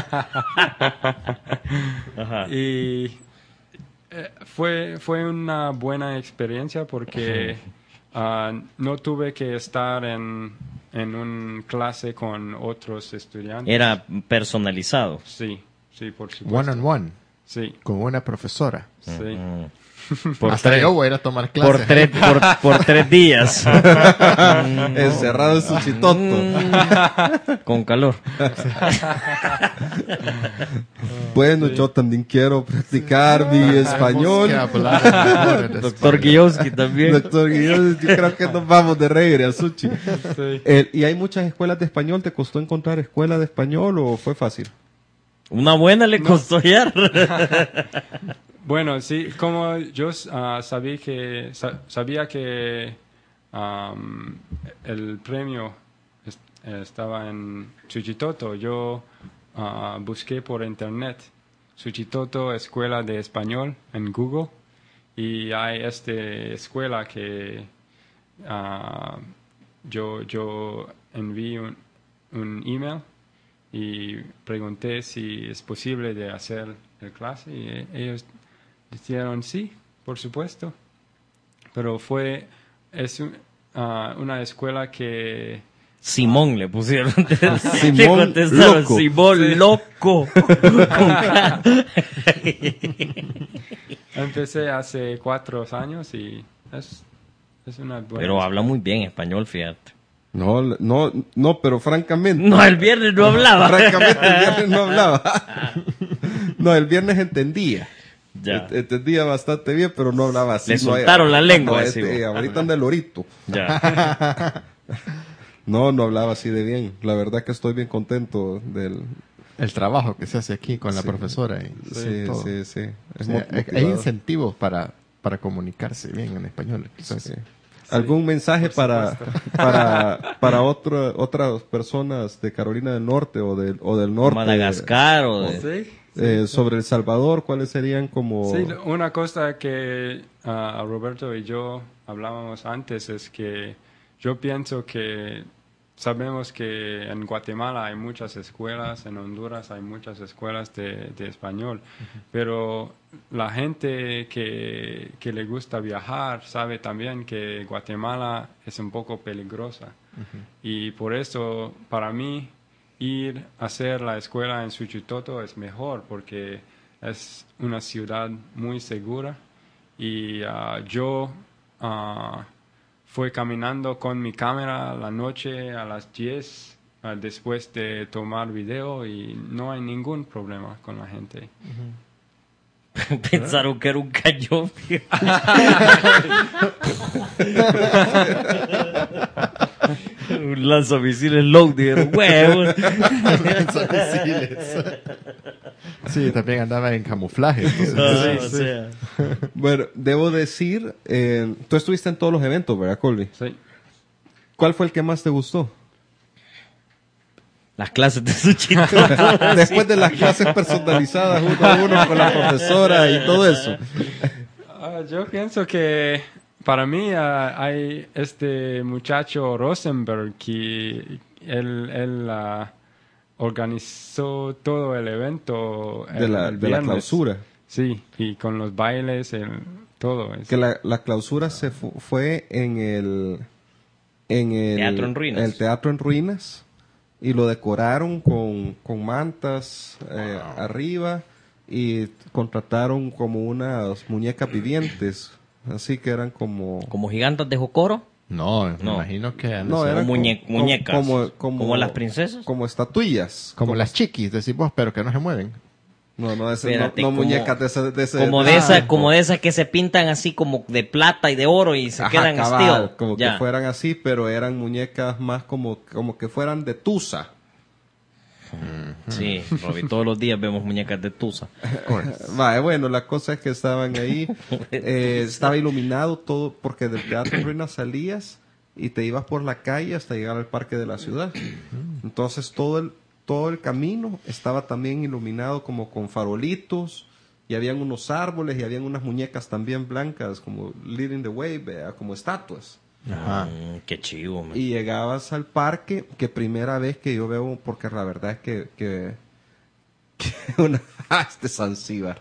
Ajá. Y eh, fue, fue una buena experiencia porque ah, no tuve que estar en, en una clase con otros estudiantes. Era personalizado. Sí, sí, por supuesto. One on one, Sí, con una profesora. sí. Mm. Por Hasta tres, yo voy a ir a tomar por, clases. tres, por, por tres días. Encerrado en Suchitoto. Mm. Con calor. Bueno, yo también quiero practicar mi español. Tenemos que hablar mejor el Doctor español. Guiowski también. Doctor Guillón, yo creo que nos vamos de regre a Suchi. Sí. El- ¿Y hay muchas escuelas de español? ¿Te costó encontrar escuela de español o fue fácil? Una buena le costó hallar. Bueno, sí, como yo ah, sabía que sa- sabía que am, el premio est- estaba en Suchitoto, yo ah, busqué por internet Suchitoto Escuela de Español en Google y hay esta escuela que ah, yo yo envié un, un email y pregunté si es posible de hacer el clase y ellos dijeron sí, por supuesto. Pero fue es un- ah, una escuela que Simón le pusieron. Simón le contestaron Loco. Simón Loco. Con K. empecé hace cuatro años y es, es una buena Pero habla muy bien español, fíjate. No, no, no, pero francamente. No, el viernes no hablaba. Francamente, el viernes no hablaba. No, el viernes entendía. Ya. Ent- Entendía bastante bien, pero no hablaba así. Le No, soltaron eh, la lengua, no, así, este, vos. ahorita anda el lorito. Ya. No, no hablaba así de bien. La verdad que estoy bien contento del... El trabajo que se hace aquí con la Sí. profesora. Y Sí, todo. sí, sí. O Es sea, mo- hay- hay motivador. incentivos para, para comunicarse bien en español. quizás. Sí. ¿Algún mensaje para, para, para otra, otras personas de Carolina del Norte o del, o del norte? Madagascar o de... Sí, eh, sobre El Salvador, ¿cuáles serían como...? sí, una cosa que ah, Roberto y yo hablábamos antes es que yo pienso que sabemos que en Guatemala hay muchas escuelas, en Honduras hay muchas escuelas de, de español, pero la gente que, que le gusta viajar sabe también que Guatemala es un poco peligrosa. Y por eso, para mí, ir a hacer la escuela en Suchitoto es mejor, porque es una ciudad muy segura. Y ah, yo ah, fui caminando con mi cámara la noche a las diez ah, después de tomar video y no hay ningún problema con la gente. Pensaron que era un cañón. Un lanzamisiles low, dijeron, huevos. Sí, también andaba en camuflaje. entonces- Ah, o sea, Bueno, debo decir, eh, tú estuviste en todos los eventos, ¿verdad, Colby? Sí. ¿Cuál fue el que más te gustó? las clases de Suchito. Después de las clases personalizadas uno a uno con la profesora y todo eso. Ah, yo pienso que para mí ah, hay este muchacho Rosenberg que él, él ah, organizó todo el evento De el la, de la viernes. clausura. Sí, y con los bailes, el, todo. Es- Que la, la clausura se fu- fue en el, en el Teatro en Ruinas. el Teatro en Ruinas y lo decoraron con, con mantas eh, arriba y contrataron como unas muñecas vivientes, así que eran como... Como gigantes de Jocoro. No, me No. imagino que han de No, ser eran Como muñe- como- muñecas. como, como, Como las princesas. Como estatuillas. como las chiquis, decís vos, pero que no se mueven. No, no, ese, no, Espérate, no como- muñecas de ese... De ese Como de de ese esas, tipo. como de esas que se pintan así como de plata y de oro y se Ajá, quedan cabal, estilo. como Ya. que fueran así, pero eran muñecas más como, como que fueran de tusa. Sí, Robbie, todos los días vemos muñecas de Tusa. Vale, bueno, la cosa es que estaban ahí, eh, estaba iluminado todo, porque del Teatro Ruina salías y te ibas por la calle hasta llegar al parque de la ciudad. Entonces todo el, todo el camino estaba también iluminado como con farolitos, y habían unos árboles y habían unas muñecas también blancas, como leading the way, vea, como estatuas. Ajá. Mm, qué chivo, man. Y llegabas al parque, que primera vez que yo veo, porque la verdad es que, que, que una, ah, este Zanzíbar.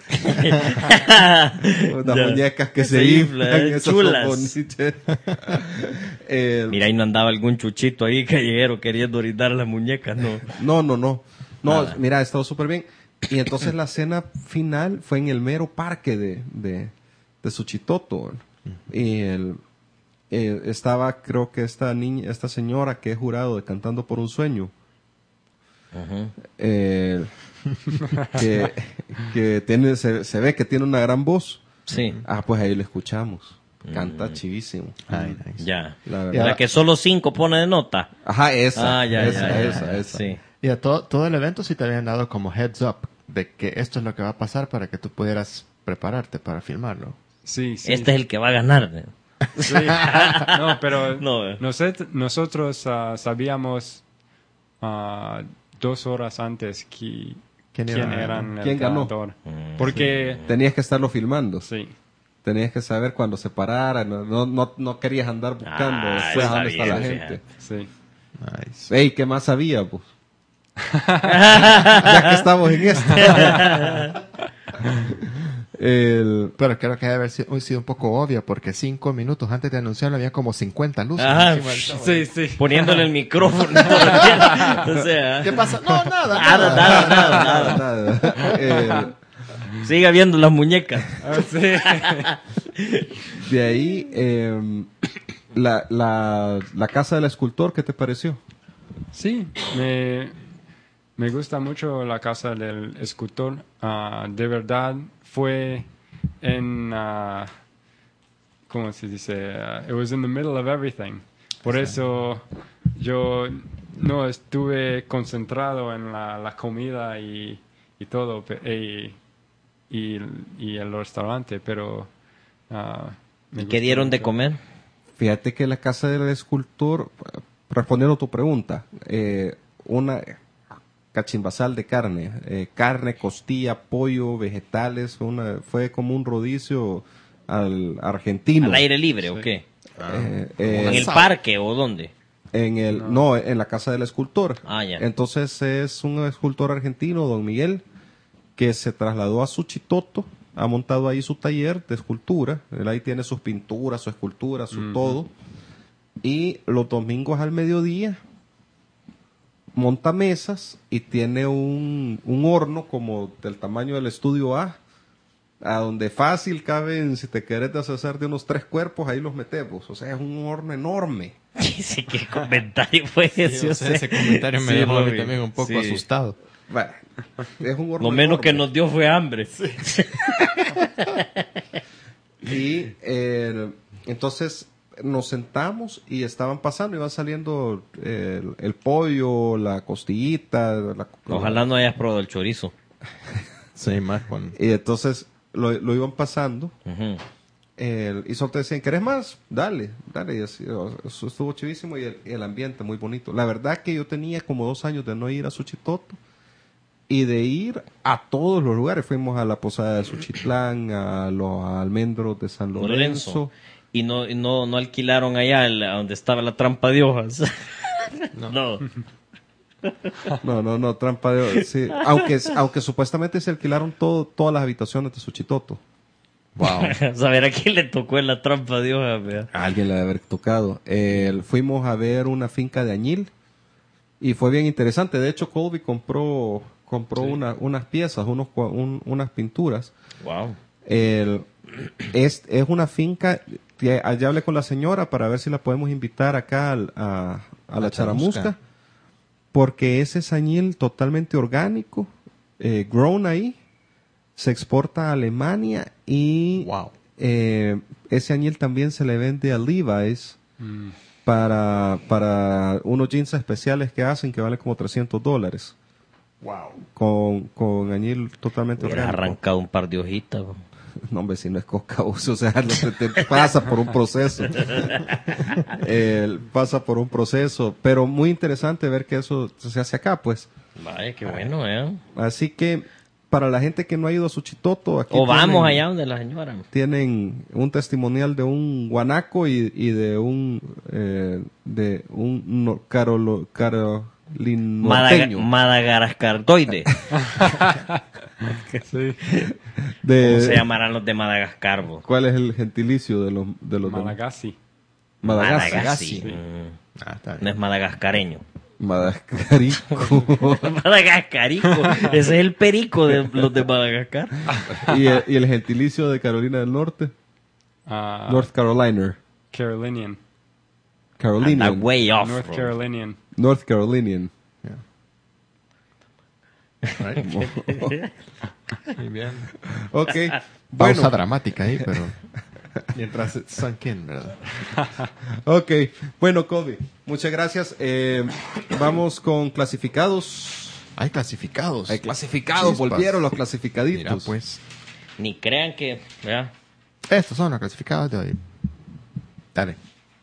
Unas Ya. muñecas que se Se inflan, inflan, esas son chulas. bonitas. Eh, Mira, ahí no andaba algún chuchito ahí callejero queriendo orinar las muñecas, no. no, no, no. No, Nada. mira, ha estado súper bien. Y entonces la cena final fue en el mero parque de, de, de Suchitoto. Y el, eh, estaba, creo que esta niña, esta señora que es jurado de Cantando por un Sueño. Ujú. eh, que, que tiene, se, se ve que tiene una gran voz. Sí, Ah, pues ahí lo escuchamos. Canta Mm. chivísimo. Ay, nice. ya. La Y verdad. La que solo cinco pone de nota. Ajá, esa. Ah, ya, esa, ya, ya, esa, ya, esa. sí. Y a todo, todo el evento sí te habían dado como heads up de que esto es lo que va a pasar para que tú pudieras prepararte para filmarlo. Sí, sí. Este es el que va a ganar. ¿eh? Sí. No, pero No, eh. noset- nosotros ah, sabíamos ah, dos horas antes qui- ¿Quién quién, era? eran el ¿Quién ganó? ganador. Mm, Porque, Tenías que estarlo filmando. sí. Tenías que saber cuándo se parara. No, no, no, no querías andar buscando. Ah, pues, está dónde está bien, la fíjate. gente. Sí. Nice. Ey, ¿qué más sabía, pues? Ya que estamos en esto. El- Pero creo que debe haber sido, sido un poco obvio porque cinco minutos antes de anunciarlo había como cincuenta luces. Ajá, encima del show. Sí, sí. poniéndole el micrófono. O sea, ¿Qué pasa? No, nada, nada, nada. nada, nada, nada. nada. El- Siga viendo las muñecas. Ah, sí. de ahí, em, la, la, la casa del escultor, ¿qué te pareció? Sí, me, me gusta mucho la casa del escultor. Ah, de verdad, fue en... ah, ¿cómo se dice? Ah, it was in the middle of everything. Por eso yo no estuve concentrado en la, la comida y, y todo, pe- y, y, y el restaurante, pero... ah, me ¿Y qué gustó dieron de mucho. comer? Fíjate que la casa del escultor, respondiendo a tu pregunta, eh, una cachimbasal de carne, eh, carne, costilla, pollo, vegetales, fue, una, fue como un rodicio al argentino. ¿Al aire libre o qué? Eh, eh, ¿En el parque o dónde? En el, no. en la casa del escultor. Ah, ya. Entonces es un escultor argentino, don Miguel, que se trasladó a Suchitoto, ha montado ahí su taller de escultura. Él ahí tiene sus pinturas, su escultura, su todo. Y los domingos al mediodía monta mesas y tiene un, un horno como del tamaño del estudio A, a donde fácil caben, si te querés deshacer de unos tres cuerpos, ahí los metemos. O sea, es un horno enorme. Sí, qué comentario fue ese. Sí, o sea, ese comentario me Sí, dejó a mí Robin, también un poco sí. asustado. Bueno, es un horno Lo menos enorme. que nos dio fue hambre. Y eh, entonces nos sentamos y estaban pasando, iban saliendo el, el pollo, la costillita. La, Ojalá no hayas probado el chorizo. Sí, más con... Y entonces lo, lo iban pasando. Ujú. El, y solo te decían, ¿querés más? Dale, dale. Y así, o- eso estuvo chivísimo y el, y el ambiente muy bonito. La verdad que yo tenía como dos años de no ir a Suchitoto y de ir a todos los lugares. Fuimos a la Posada de Suchitlán, a los almendros de San Lorenzo. Lorenzo. Y no, y no, no alquilaron allá el- donde estaba la trampa de hojas. No. No, no, no, trampa de... Sí. Aunque, aunque supuestamente se alquilaron todo, todas las habitaciones de Suchitoto. Wow. Saber a quién le tocó en la trampa de hojas, vea. A alguien le debe haber tocado. Eh, fuimos a ver una finca de añil y fue bien interesante. De hecho, Colby compró compró una- unas piezas, unos, cua- un- unas pinturas. Wow. El- es, es una finca, que allá hablé con la señora para ver si la podemos invitar acá al- a, a la La Charamusca, Charamusca. porque ese es añil totalmente orgánico, eh, grown ahí, se exporta a Alemania y Wow. eh, ese añil también se le vende a Levi's Mm. para, para unos jeans especiales que hacen que valen como trescientos dólares. Wow. Con, con añil totalmente Hubieras orgánico. arrancado un par de hojitas. bro. No, hombre, si no es cocaús, o sea, no te, te pasa por un proceso. Eh, pasa por un proceso, pero muy interesante ver que eso se hace acá, pues. Vaya, qué bueno, ¿eh? Así que, para la gente que no ha ido a Suchitoto, aquí O vamos tienen, allá donde la señora. tienen un testimonial de un guanaco y, y de un eh, de un no, carolo, Madaga- carolinorteño. Madagascardoide. Sí. De- ¿Cómo se llamarán los de Madagascar? bo? ¿Cuál es el gentilicio de los de los de- Malagasy. Madagascar? Madagasí. Sí. Mm, Ah, está no bien. es madagascareño. Madagascarico. Madagascarico. Ese es el perico de los de Madagascar. y, el, y el gentilicio de Carolina del Norte, Ah, North Carolina, Carolinian. Carolinian, Anda way off. North bro. Carolinian. North Carolinian. Muy bien. Ok, Pausa bueno, dramática ahí, pero mientras sunk in, ¿verdad? ok, bueno, Kobe, muchas gracias. Eh, vamos con clasificados. Hay clasificados. Hay clasificados, Chispas. volvieron los clasificaditos. Mira, pues. Ni crean que. ¿verdad? Estos son los clasificados de hoy. Dale.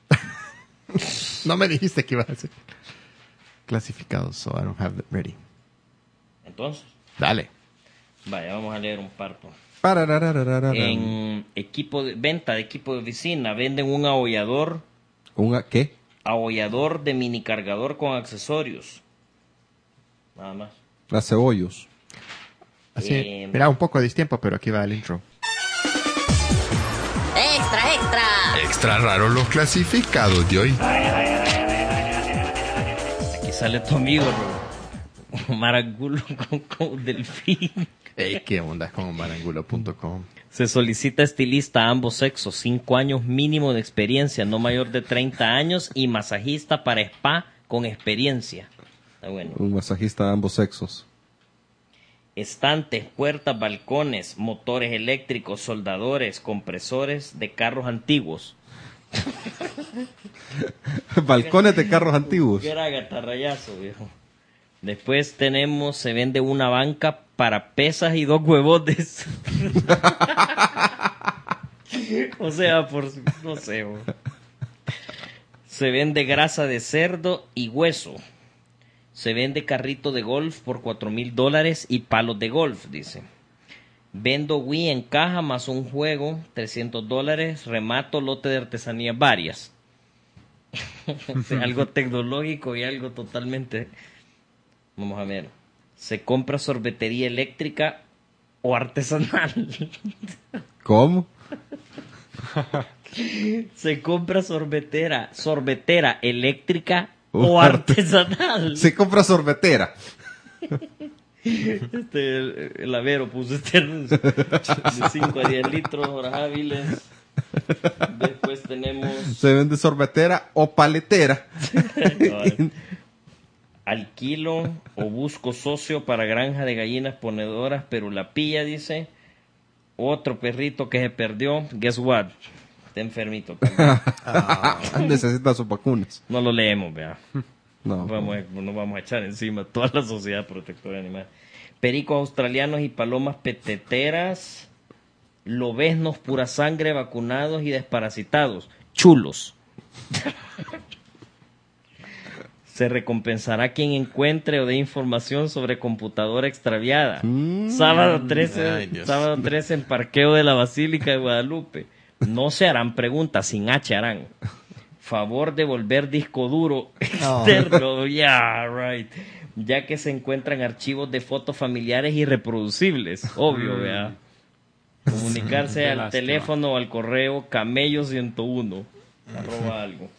No me dijiste que iba a decir. Clasificados, so I don't have it ready. Entonces, Dale. vaya, vamos a leer un parto. Pararararararam. En equipo de venta de equipo de oficina venden un abollador, ¿Un qué? abollador de mini cargador con accesorios. Nada más. Las cebollos. Así, Eh, mira, un poco de tiempo, pero aquí va el intro. Extra, extra. Extra raro los clasificados de hoy. Aquí sale tu amigo, bro. Marangulo con, con delfín. Ey, qué onda es con marangulo punto com. Se solicita estilista a ambos sexos, cinco años mínimo de experiencia, no mayor de treinta años y masajista para spa con experiencia. Está bueno. Un masajista de ambos sexos. Estantes, puertas, balcones, motores eléctricos, soldadores, compresores de carros antiguos. Balcones de carros antiguos. ¿Qué era gatarrayazo, viejo? Después tenemos, se vende una banca para pesas y dos huevotes. O sea, por, no sé. Bro. Se vende grasa de cerdo y hueso. Se vende carrito de golf por cuatro mil dólares y palos de golf, dice. Vendo Wii en caja más un juego, trescientos dólares. Remato lote de artesanías varias. O sea, algo tecnológico y algo totalmente... Vamos a ver. Se compra sorbetería eléctrica o artesanal. ¿Cómo? Se compra sorbetera, sorbetera eléctrica O o arte- artesanal. Se compra sorbetera. Este, el, el Avero puso este anuncio. De cinco a diez litros, horas hábiles. Después tenemos Se vende sorbetera o paletera. alquilo o busco socio para granja de gallinas ponedoras, pero la pilla dice otro perrito que se perdió. Guess what? Está enfermito también. Necesita sus vacunas. No lo leemos, vea. No. No vamos, a, no vamos a echar encima toda la sociedad protectora de animales. Pericos australianos y palomas peteteras. Lobeznos pura sangre vacunados y desparasitados. Chulos. Se recompensará quien encuentre o dé información sobre computadora extraviada. Mm. Sábado trece, Ay, Dios. sábado trece en parqueo de la Basílica de Guadalupe. No se harán preguntas, sin H harán. Favor devolver disco duro externo. Yeah, right. Ya que se encuentran archivos de fotos familiares irreproducibles. Obvio, vea. Comunicarse Qué al lástima. teléfono o al correo camello ciento uno. Arroba algo.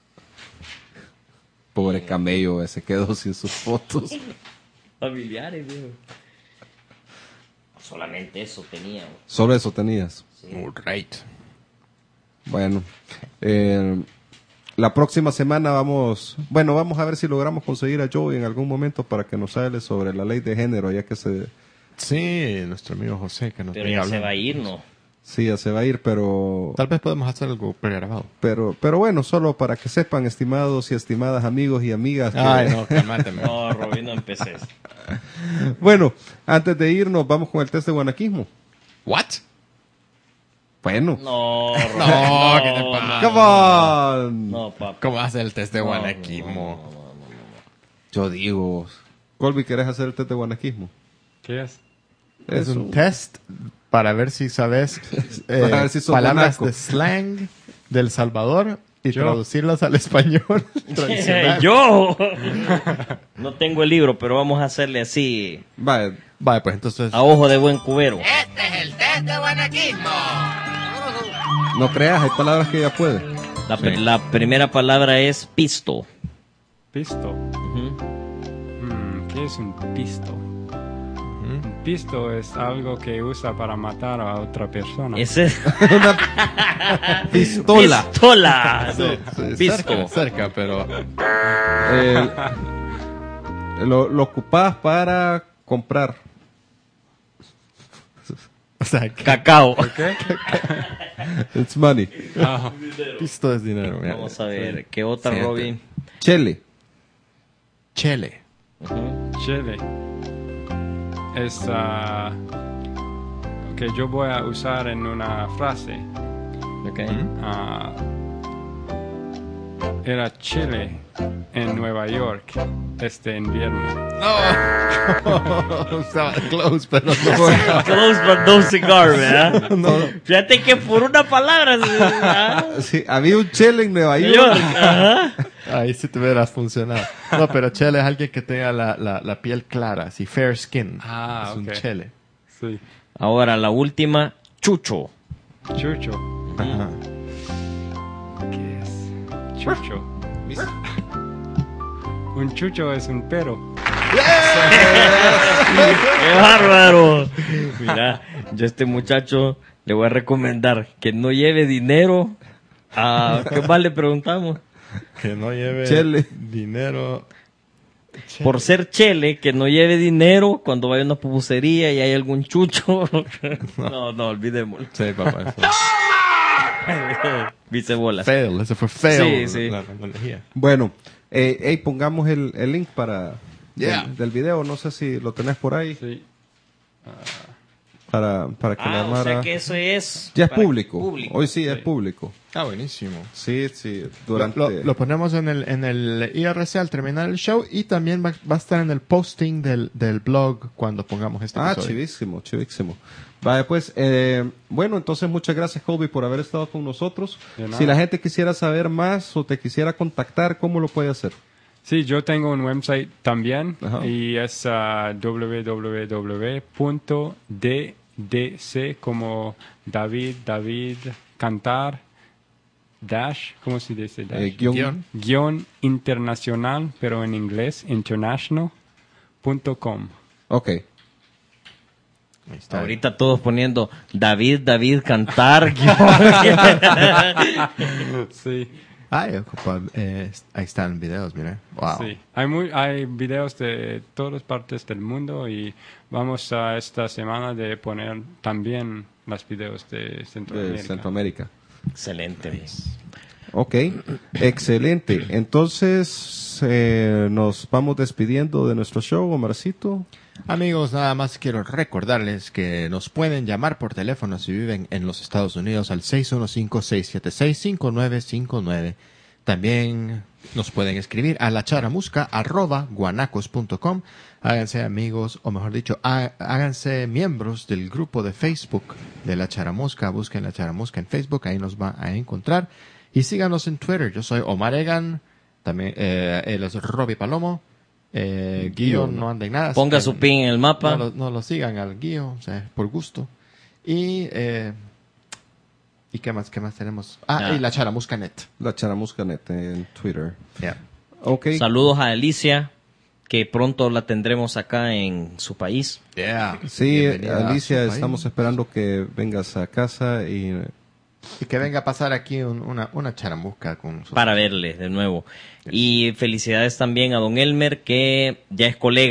Pobre camello, se quedó sin sus fotos. Familiares, viejo. Solamente eso tenía. Solo eso tenías. All right. Bueno, eh, la próxima semana vamos, bueno, vamos a ver si logramos conseguir a Joey en algún momento para que nos hable sobre la ley de género, ya que se, Sí, nuestro amigo José que nos Pero venía ya se hablando. va a ir, ¿no? Sí, ya se va a ir, pero, Tal vez podemos hacer algo pregrabado. pero, pero bueno, solo para que sepan, estimados y estimadas amigos y amigas. que- Ay, no, calmate. man. No, Robin, no empeces. Bueno, antes de irnos, vamos con el test de guanaquismo. ¿What? Bueno. No, Robin. No, ¿qué te pasa? Come on. No, papá. ¿Cómo hace el test de No, guanaquismo? Yo digo. Colby, ¿querés hacer el test de guanaquismo? ¿Qué es? Es Eso. un test para ver si sabes eh, Para ver si sos palabras guanaco. de slang del Salvador y Yo. traducirlas al español tradicional. Yo no tengo el libro, pero vamos a hacerle así, Vale. Vale, pues entonces... a ojo de buen cubero. No creas, hay palabras que ya puede. La, pr- la primera palabra es pisto. Pisto. Ujú. Mm, ¿Qué es un pisto? Un pisto es algo que usa para matar a otra persona. Ese es Pistola. pistola. Sí, No, sí, pisto. cerca, cerca, pero... Eh, lo, lo ocupás para comprar. O sea, que Cacao. ¿Qué? It's money. Ah, pisto es dinero. mira. Vamos a ver, ¿qué otra, Siguiente. Robin? Chele. Chele. Ujú. chile. Es ah, que yo voy a usar en una frase. Ok. Ah, era Chile en Nueva York este invierno. Estaba close, pero no. Close but no cigar, ¿verdad? Fíjate que por una palabra. ¿verdad? Sí, había un chele en Nueva York. York, ajá. Ahí sí te hubieras funcionado. No, pero chele es alguien que tenga la, la, la piel clara, así, fair skin. Ah, es un ok. chele. Sí. Ahora la última, chucho. Chucho. Ajá. ¿Qué es? Chucho. Un chucho es un perro. ¡Qué bárbaro! Mira, yo a este muchacho le voy a recomendar que no lleve dinero. A... ¿Qué más le preguntamos? Que no lleve Chele. dinero. Por ser chele, que no lleve dinero cuando vaya a una pupusería y hay algún chucho. No, no, olvidémoslo. Sí, papá. Eso. Vicebolas. Fail, ese fue fail. Sí, sí. La tecnología. Bueno, eh, hey, pongamos el, el link para Yeah. del, del video. No sé si lo tenés por ahí Sí. para, para que la Ah, o Mara... sea que eso es... Ya es para- público. público. Hoy sí, es Sí. público. Ah, buenísimo. Sí, sí. Lo, Durante... lo- lo ponemos en el, en el I R C al terminar el show y también va, va a estar en el posting del, del blog cuando pongamos este Ah, episodio. chivísimo, chivísimo. Vale, pues, eh, bueno, entonces muchas gracias, Colby, por haber estado con nosotros. De nada. Si la gente quisiera saber más o te quisiera contactar, ¿cómo lo puede hacer? Sí, yo tengo un website también Ajá. y es uh, w w w punto d d c como David, David, cantar, dash, ¿cómo se dice? Dash? Eh, guión. Guión. Guión internacional, pero en inglés, international punto com. Ok. Ahí está. Ahorita todos poniendo David, David, cantar. Sí, Ah, eh, ocupa, eh, ahí están videos, mira. Wow. sí. Hay, muy, hay videos de todas partes del mundo y vamos a esta semana de poner también los videos de De Centroamérica. Centroamérica. Excelente. Ok, excelente. Entonces, eh, nos vamos despidiendo de nuestro show, Omarcito. Amigos, nada más quiero recordarles que nos pueden llamar por teléfono si viven en los Estados Unidos al seis uno cinco, seis siete seis, cinco nueve cinco nueve. También nos pueden escribir a la charamusca arroba guanacos punto com. Háganse amigos, o mejor dicho, há- háganse miembros del grupo de Facebook de La Charamusca. Busquen La Charamusca en Facebook, ahí nos va a encontrar. Y síganos en Twitter. Yo soy Omar Egan, también eh, él es Robbie Palomo. Eh, Guillo no anda en nada. así Ponga que su pin en el mapa. No lo, no lo sigan al Guillo, o sea, por gusto. Y, eh, ¿y qué más? ¿Qué más tenemos? Ah, Ah. y la Charamusca Net. La Charamuscanet en Twitter. Yeah. Ok. Saludos a Alicia, que pronto la tendremos acá en su país. Yeah. Sí, Bienvenida a Alicia, su país. estamos esperando que vengas a casa y... Y que venga a pasar aquí un- una, una charamusca con nosotros. Para verle de nuevo. Y felicidades también a don Elmer, que ya es colega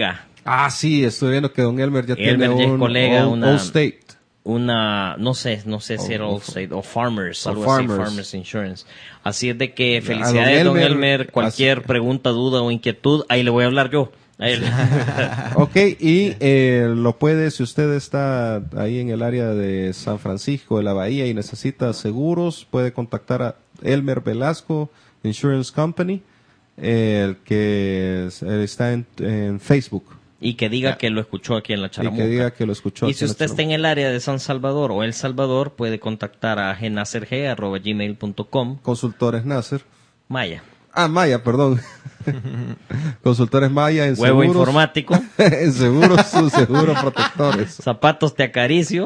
Ah, sí, estoy viendo que don Elmer ya Elmer tiene ya es un colega, All- una- Allstate. Una, no sé, no sé si era O- Allstate o Farmers, o algo Farmers. así, Farmers Insurance. Así es de que A felicidades, don don Elmer, Elmer. Cualquier así- pregunta, duda o inquietud, ahí le voy a hablar yo. A él. Ok, y eh, lo puede, si usted está ahí en el área de San Francisco, de la Bahía, y necesita seguros, puede contactar a Elmer Velasco Insurance Company, eh, el que es- él está en, en Facebook. Y que diga que lo escuchó aquí en la Y Charamuca. que diga que lo escuchó. Y aquí si en la usted está en el área de San Salvador o El Salvador, puede contactar a genacerg arroba gmail punto com. Consultores Nasser. Maya. Ah, Maya, perdón. Consultores Maya en Huevo seguros. informático. En seguros, sus seguros protectores. Zapatos te acaricio.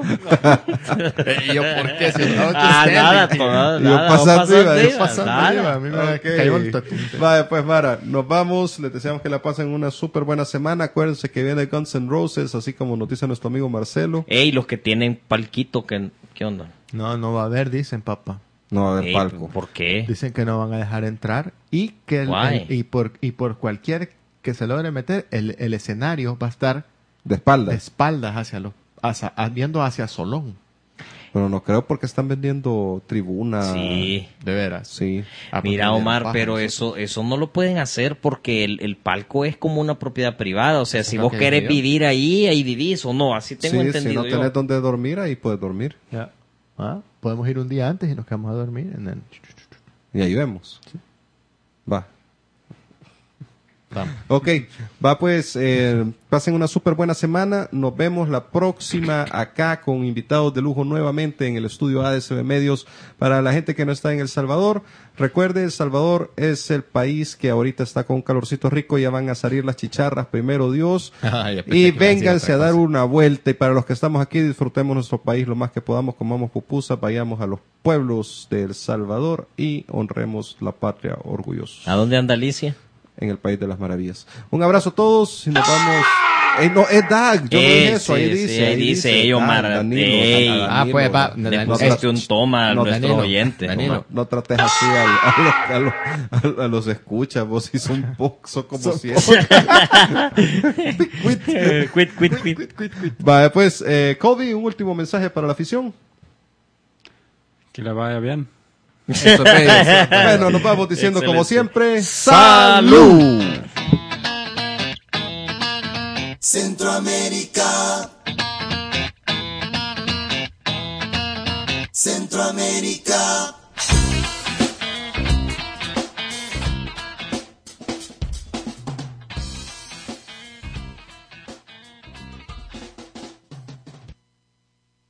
¿Y yo por qué? Si no, Ah, usted, nada, tío. todo, Y yo nada. pasando vos pasas iba, yo arriba, pasando nada. arriba, a mí me Ok. cayó el tatunte. Vale, pues Mara, nos vamos. Les deseamos que la pasen una súper buena semana. Acuérdense que viene Guns N' Roses, así como nos dice nuestro amigo Marcelo. Ey, los que tienen palquito, ¿qué, qué onda? No, no va a haber, dicen, papá. No va a haber Ey, palco. ¿por qué? Dicen que no van a dejar entrar y que el- Guay. el- y por y por cualquier que se logre meter, el, el escenario va a estar De espalda. de espaldas hacia los hacia, viendo hacia Solón. Pero no creo porque están vendiendo tribuna. Sí. De veras. Sí. Ah, pues Mira, me dieron Omar, paja pero nosotros. eso eso no lo pueden hacer porque el, el palco es como una propiedad privada. O sea, Eso si es lo vos que querés digo yo. vivir ahí, ahí vivís o no. Así tengo Sí, entendido si no yo. tenés donde dormir, ahí puedes dormir. Ya. Ah, podemos ir un día antes y nos quedamos a dormir. and then- Y ahí vemos. Va. Vamos. Ok, va pues, eh, pasen una súper buena semana. Nos vemos la próxima acá con invitados de lujo nuevamente en el estudio A D S B Medios para la gente que no está en El Salvador. Recuerde, El Salvador es el país que ahorita está con un calorcito rico, ya van a salir las chicharras, primero Dios. Ay, pensé Y que iba a decir vénganse otra a dar cosa. una vuelta. Y para los que estamos aquí, disfrutemos nuestro país lo más que podamos, comamos pupusas, vayamos a los pueblos de El Salvador y honremos la patria orgullosos ¿A dónde anda Alicia? en el País de las Maravillas. Un abrazo a todos y nos vamos. Eh, no, es Dag, yo no Eh, dije eso, ahí sí, dice. sí, ahí dice, ey, Dag, Omar, Danilo, ey. Danilo, Ah, pues, va, Danilo. Le Danilo. pusiste un toma a No, nuestros Danilo, oyentes. Danilo. Omar. No trates así a, a los, a los, a los- a los escuchas, vos sí son poco como siempre. Eh, Quit, quit, quit. Vale, pues, eh, Kobe, un último mensaje para la afición. Que le vaya bien. Eso es bello. Bueno, nos vamos diciendo como Excelente. siempre, ¡Salud! Centroamérica. Centroamérica.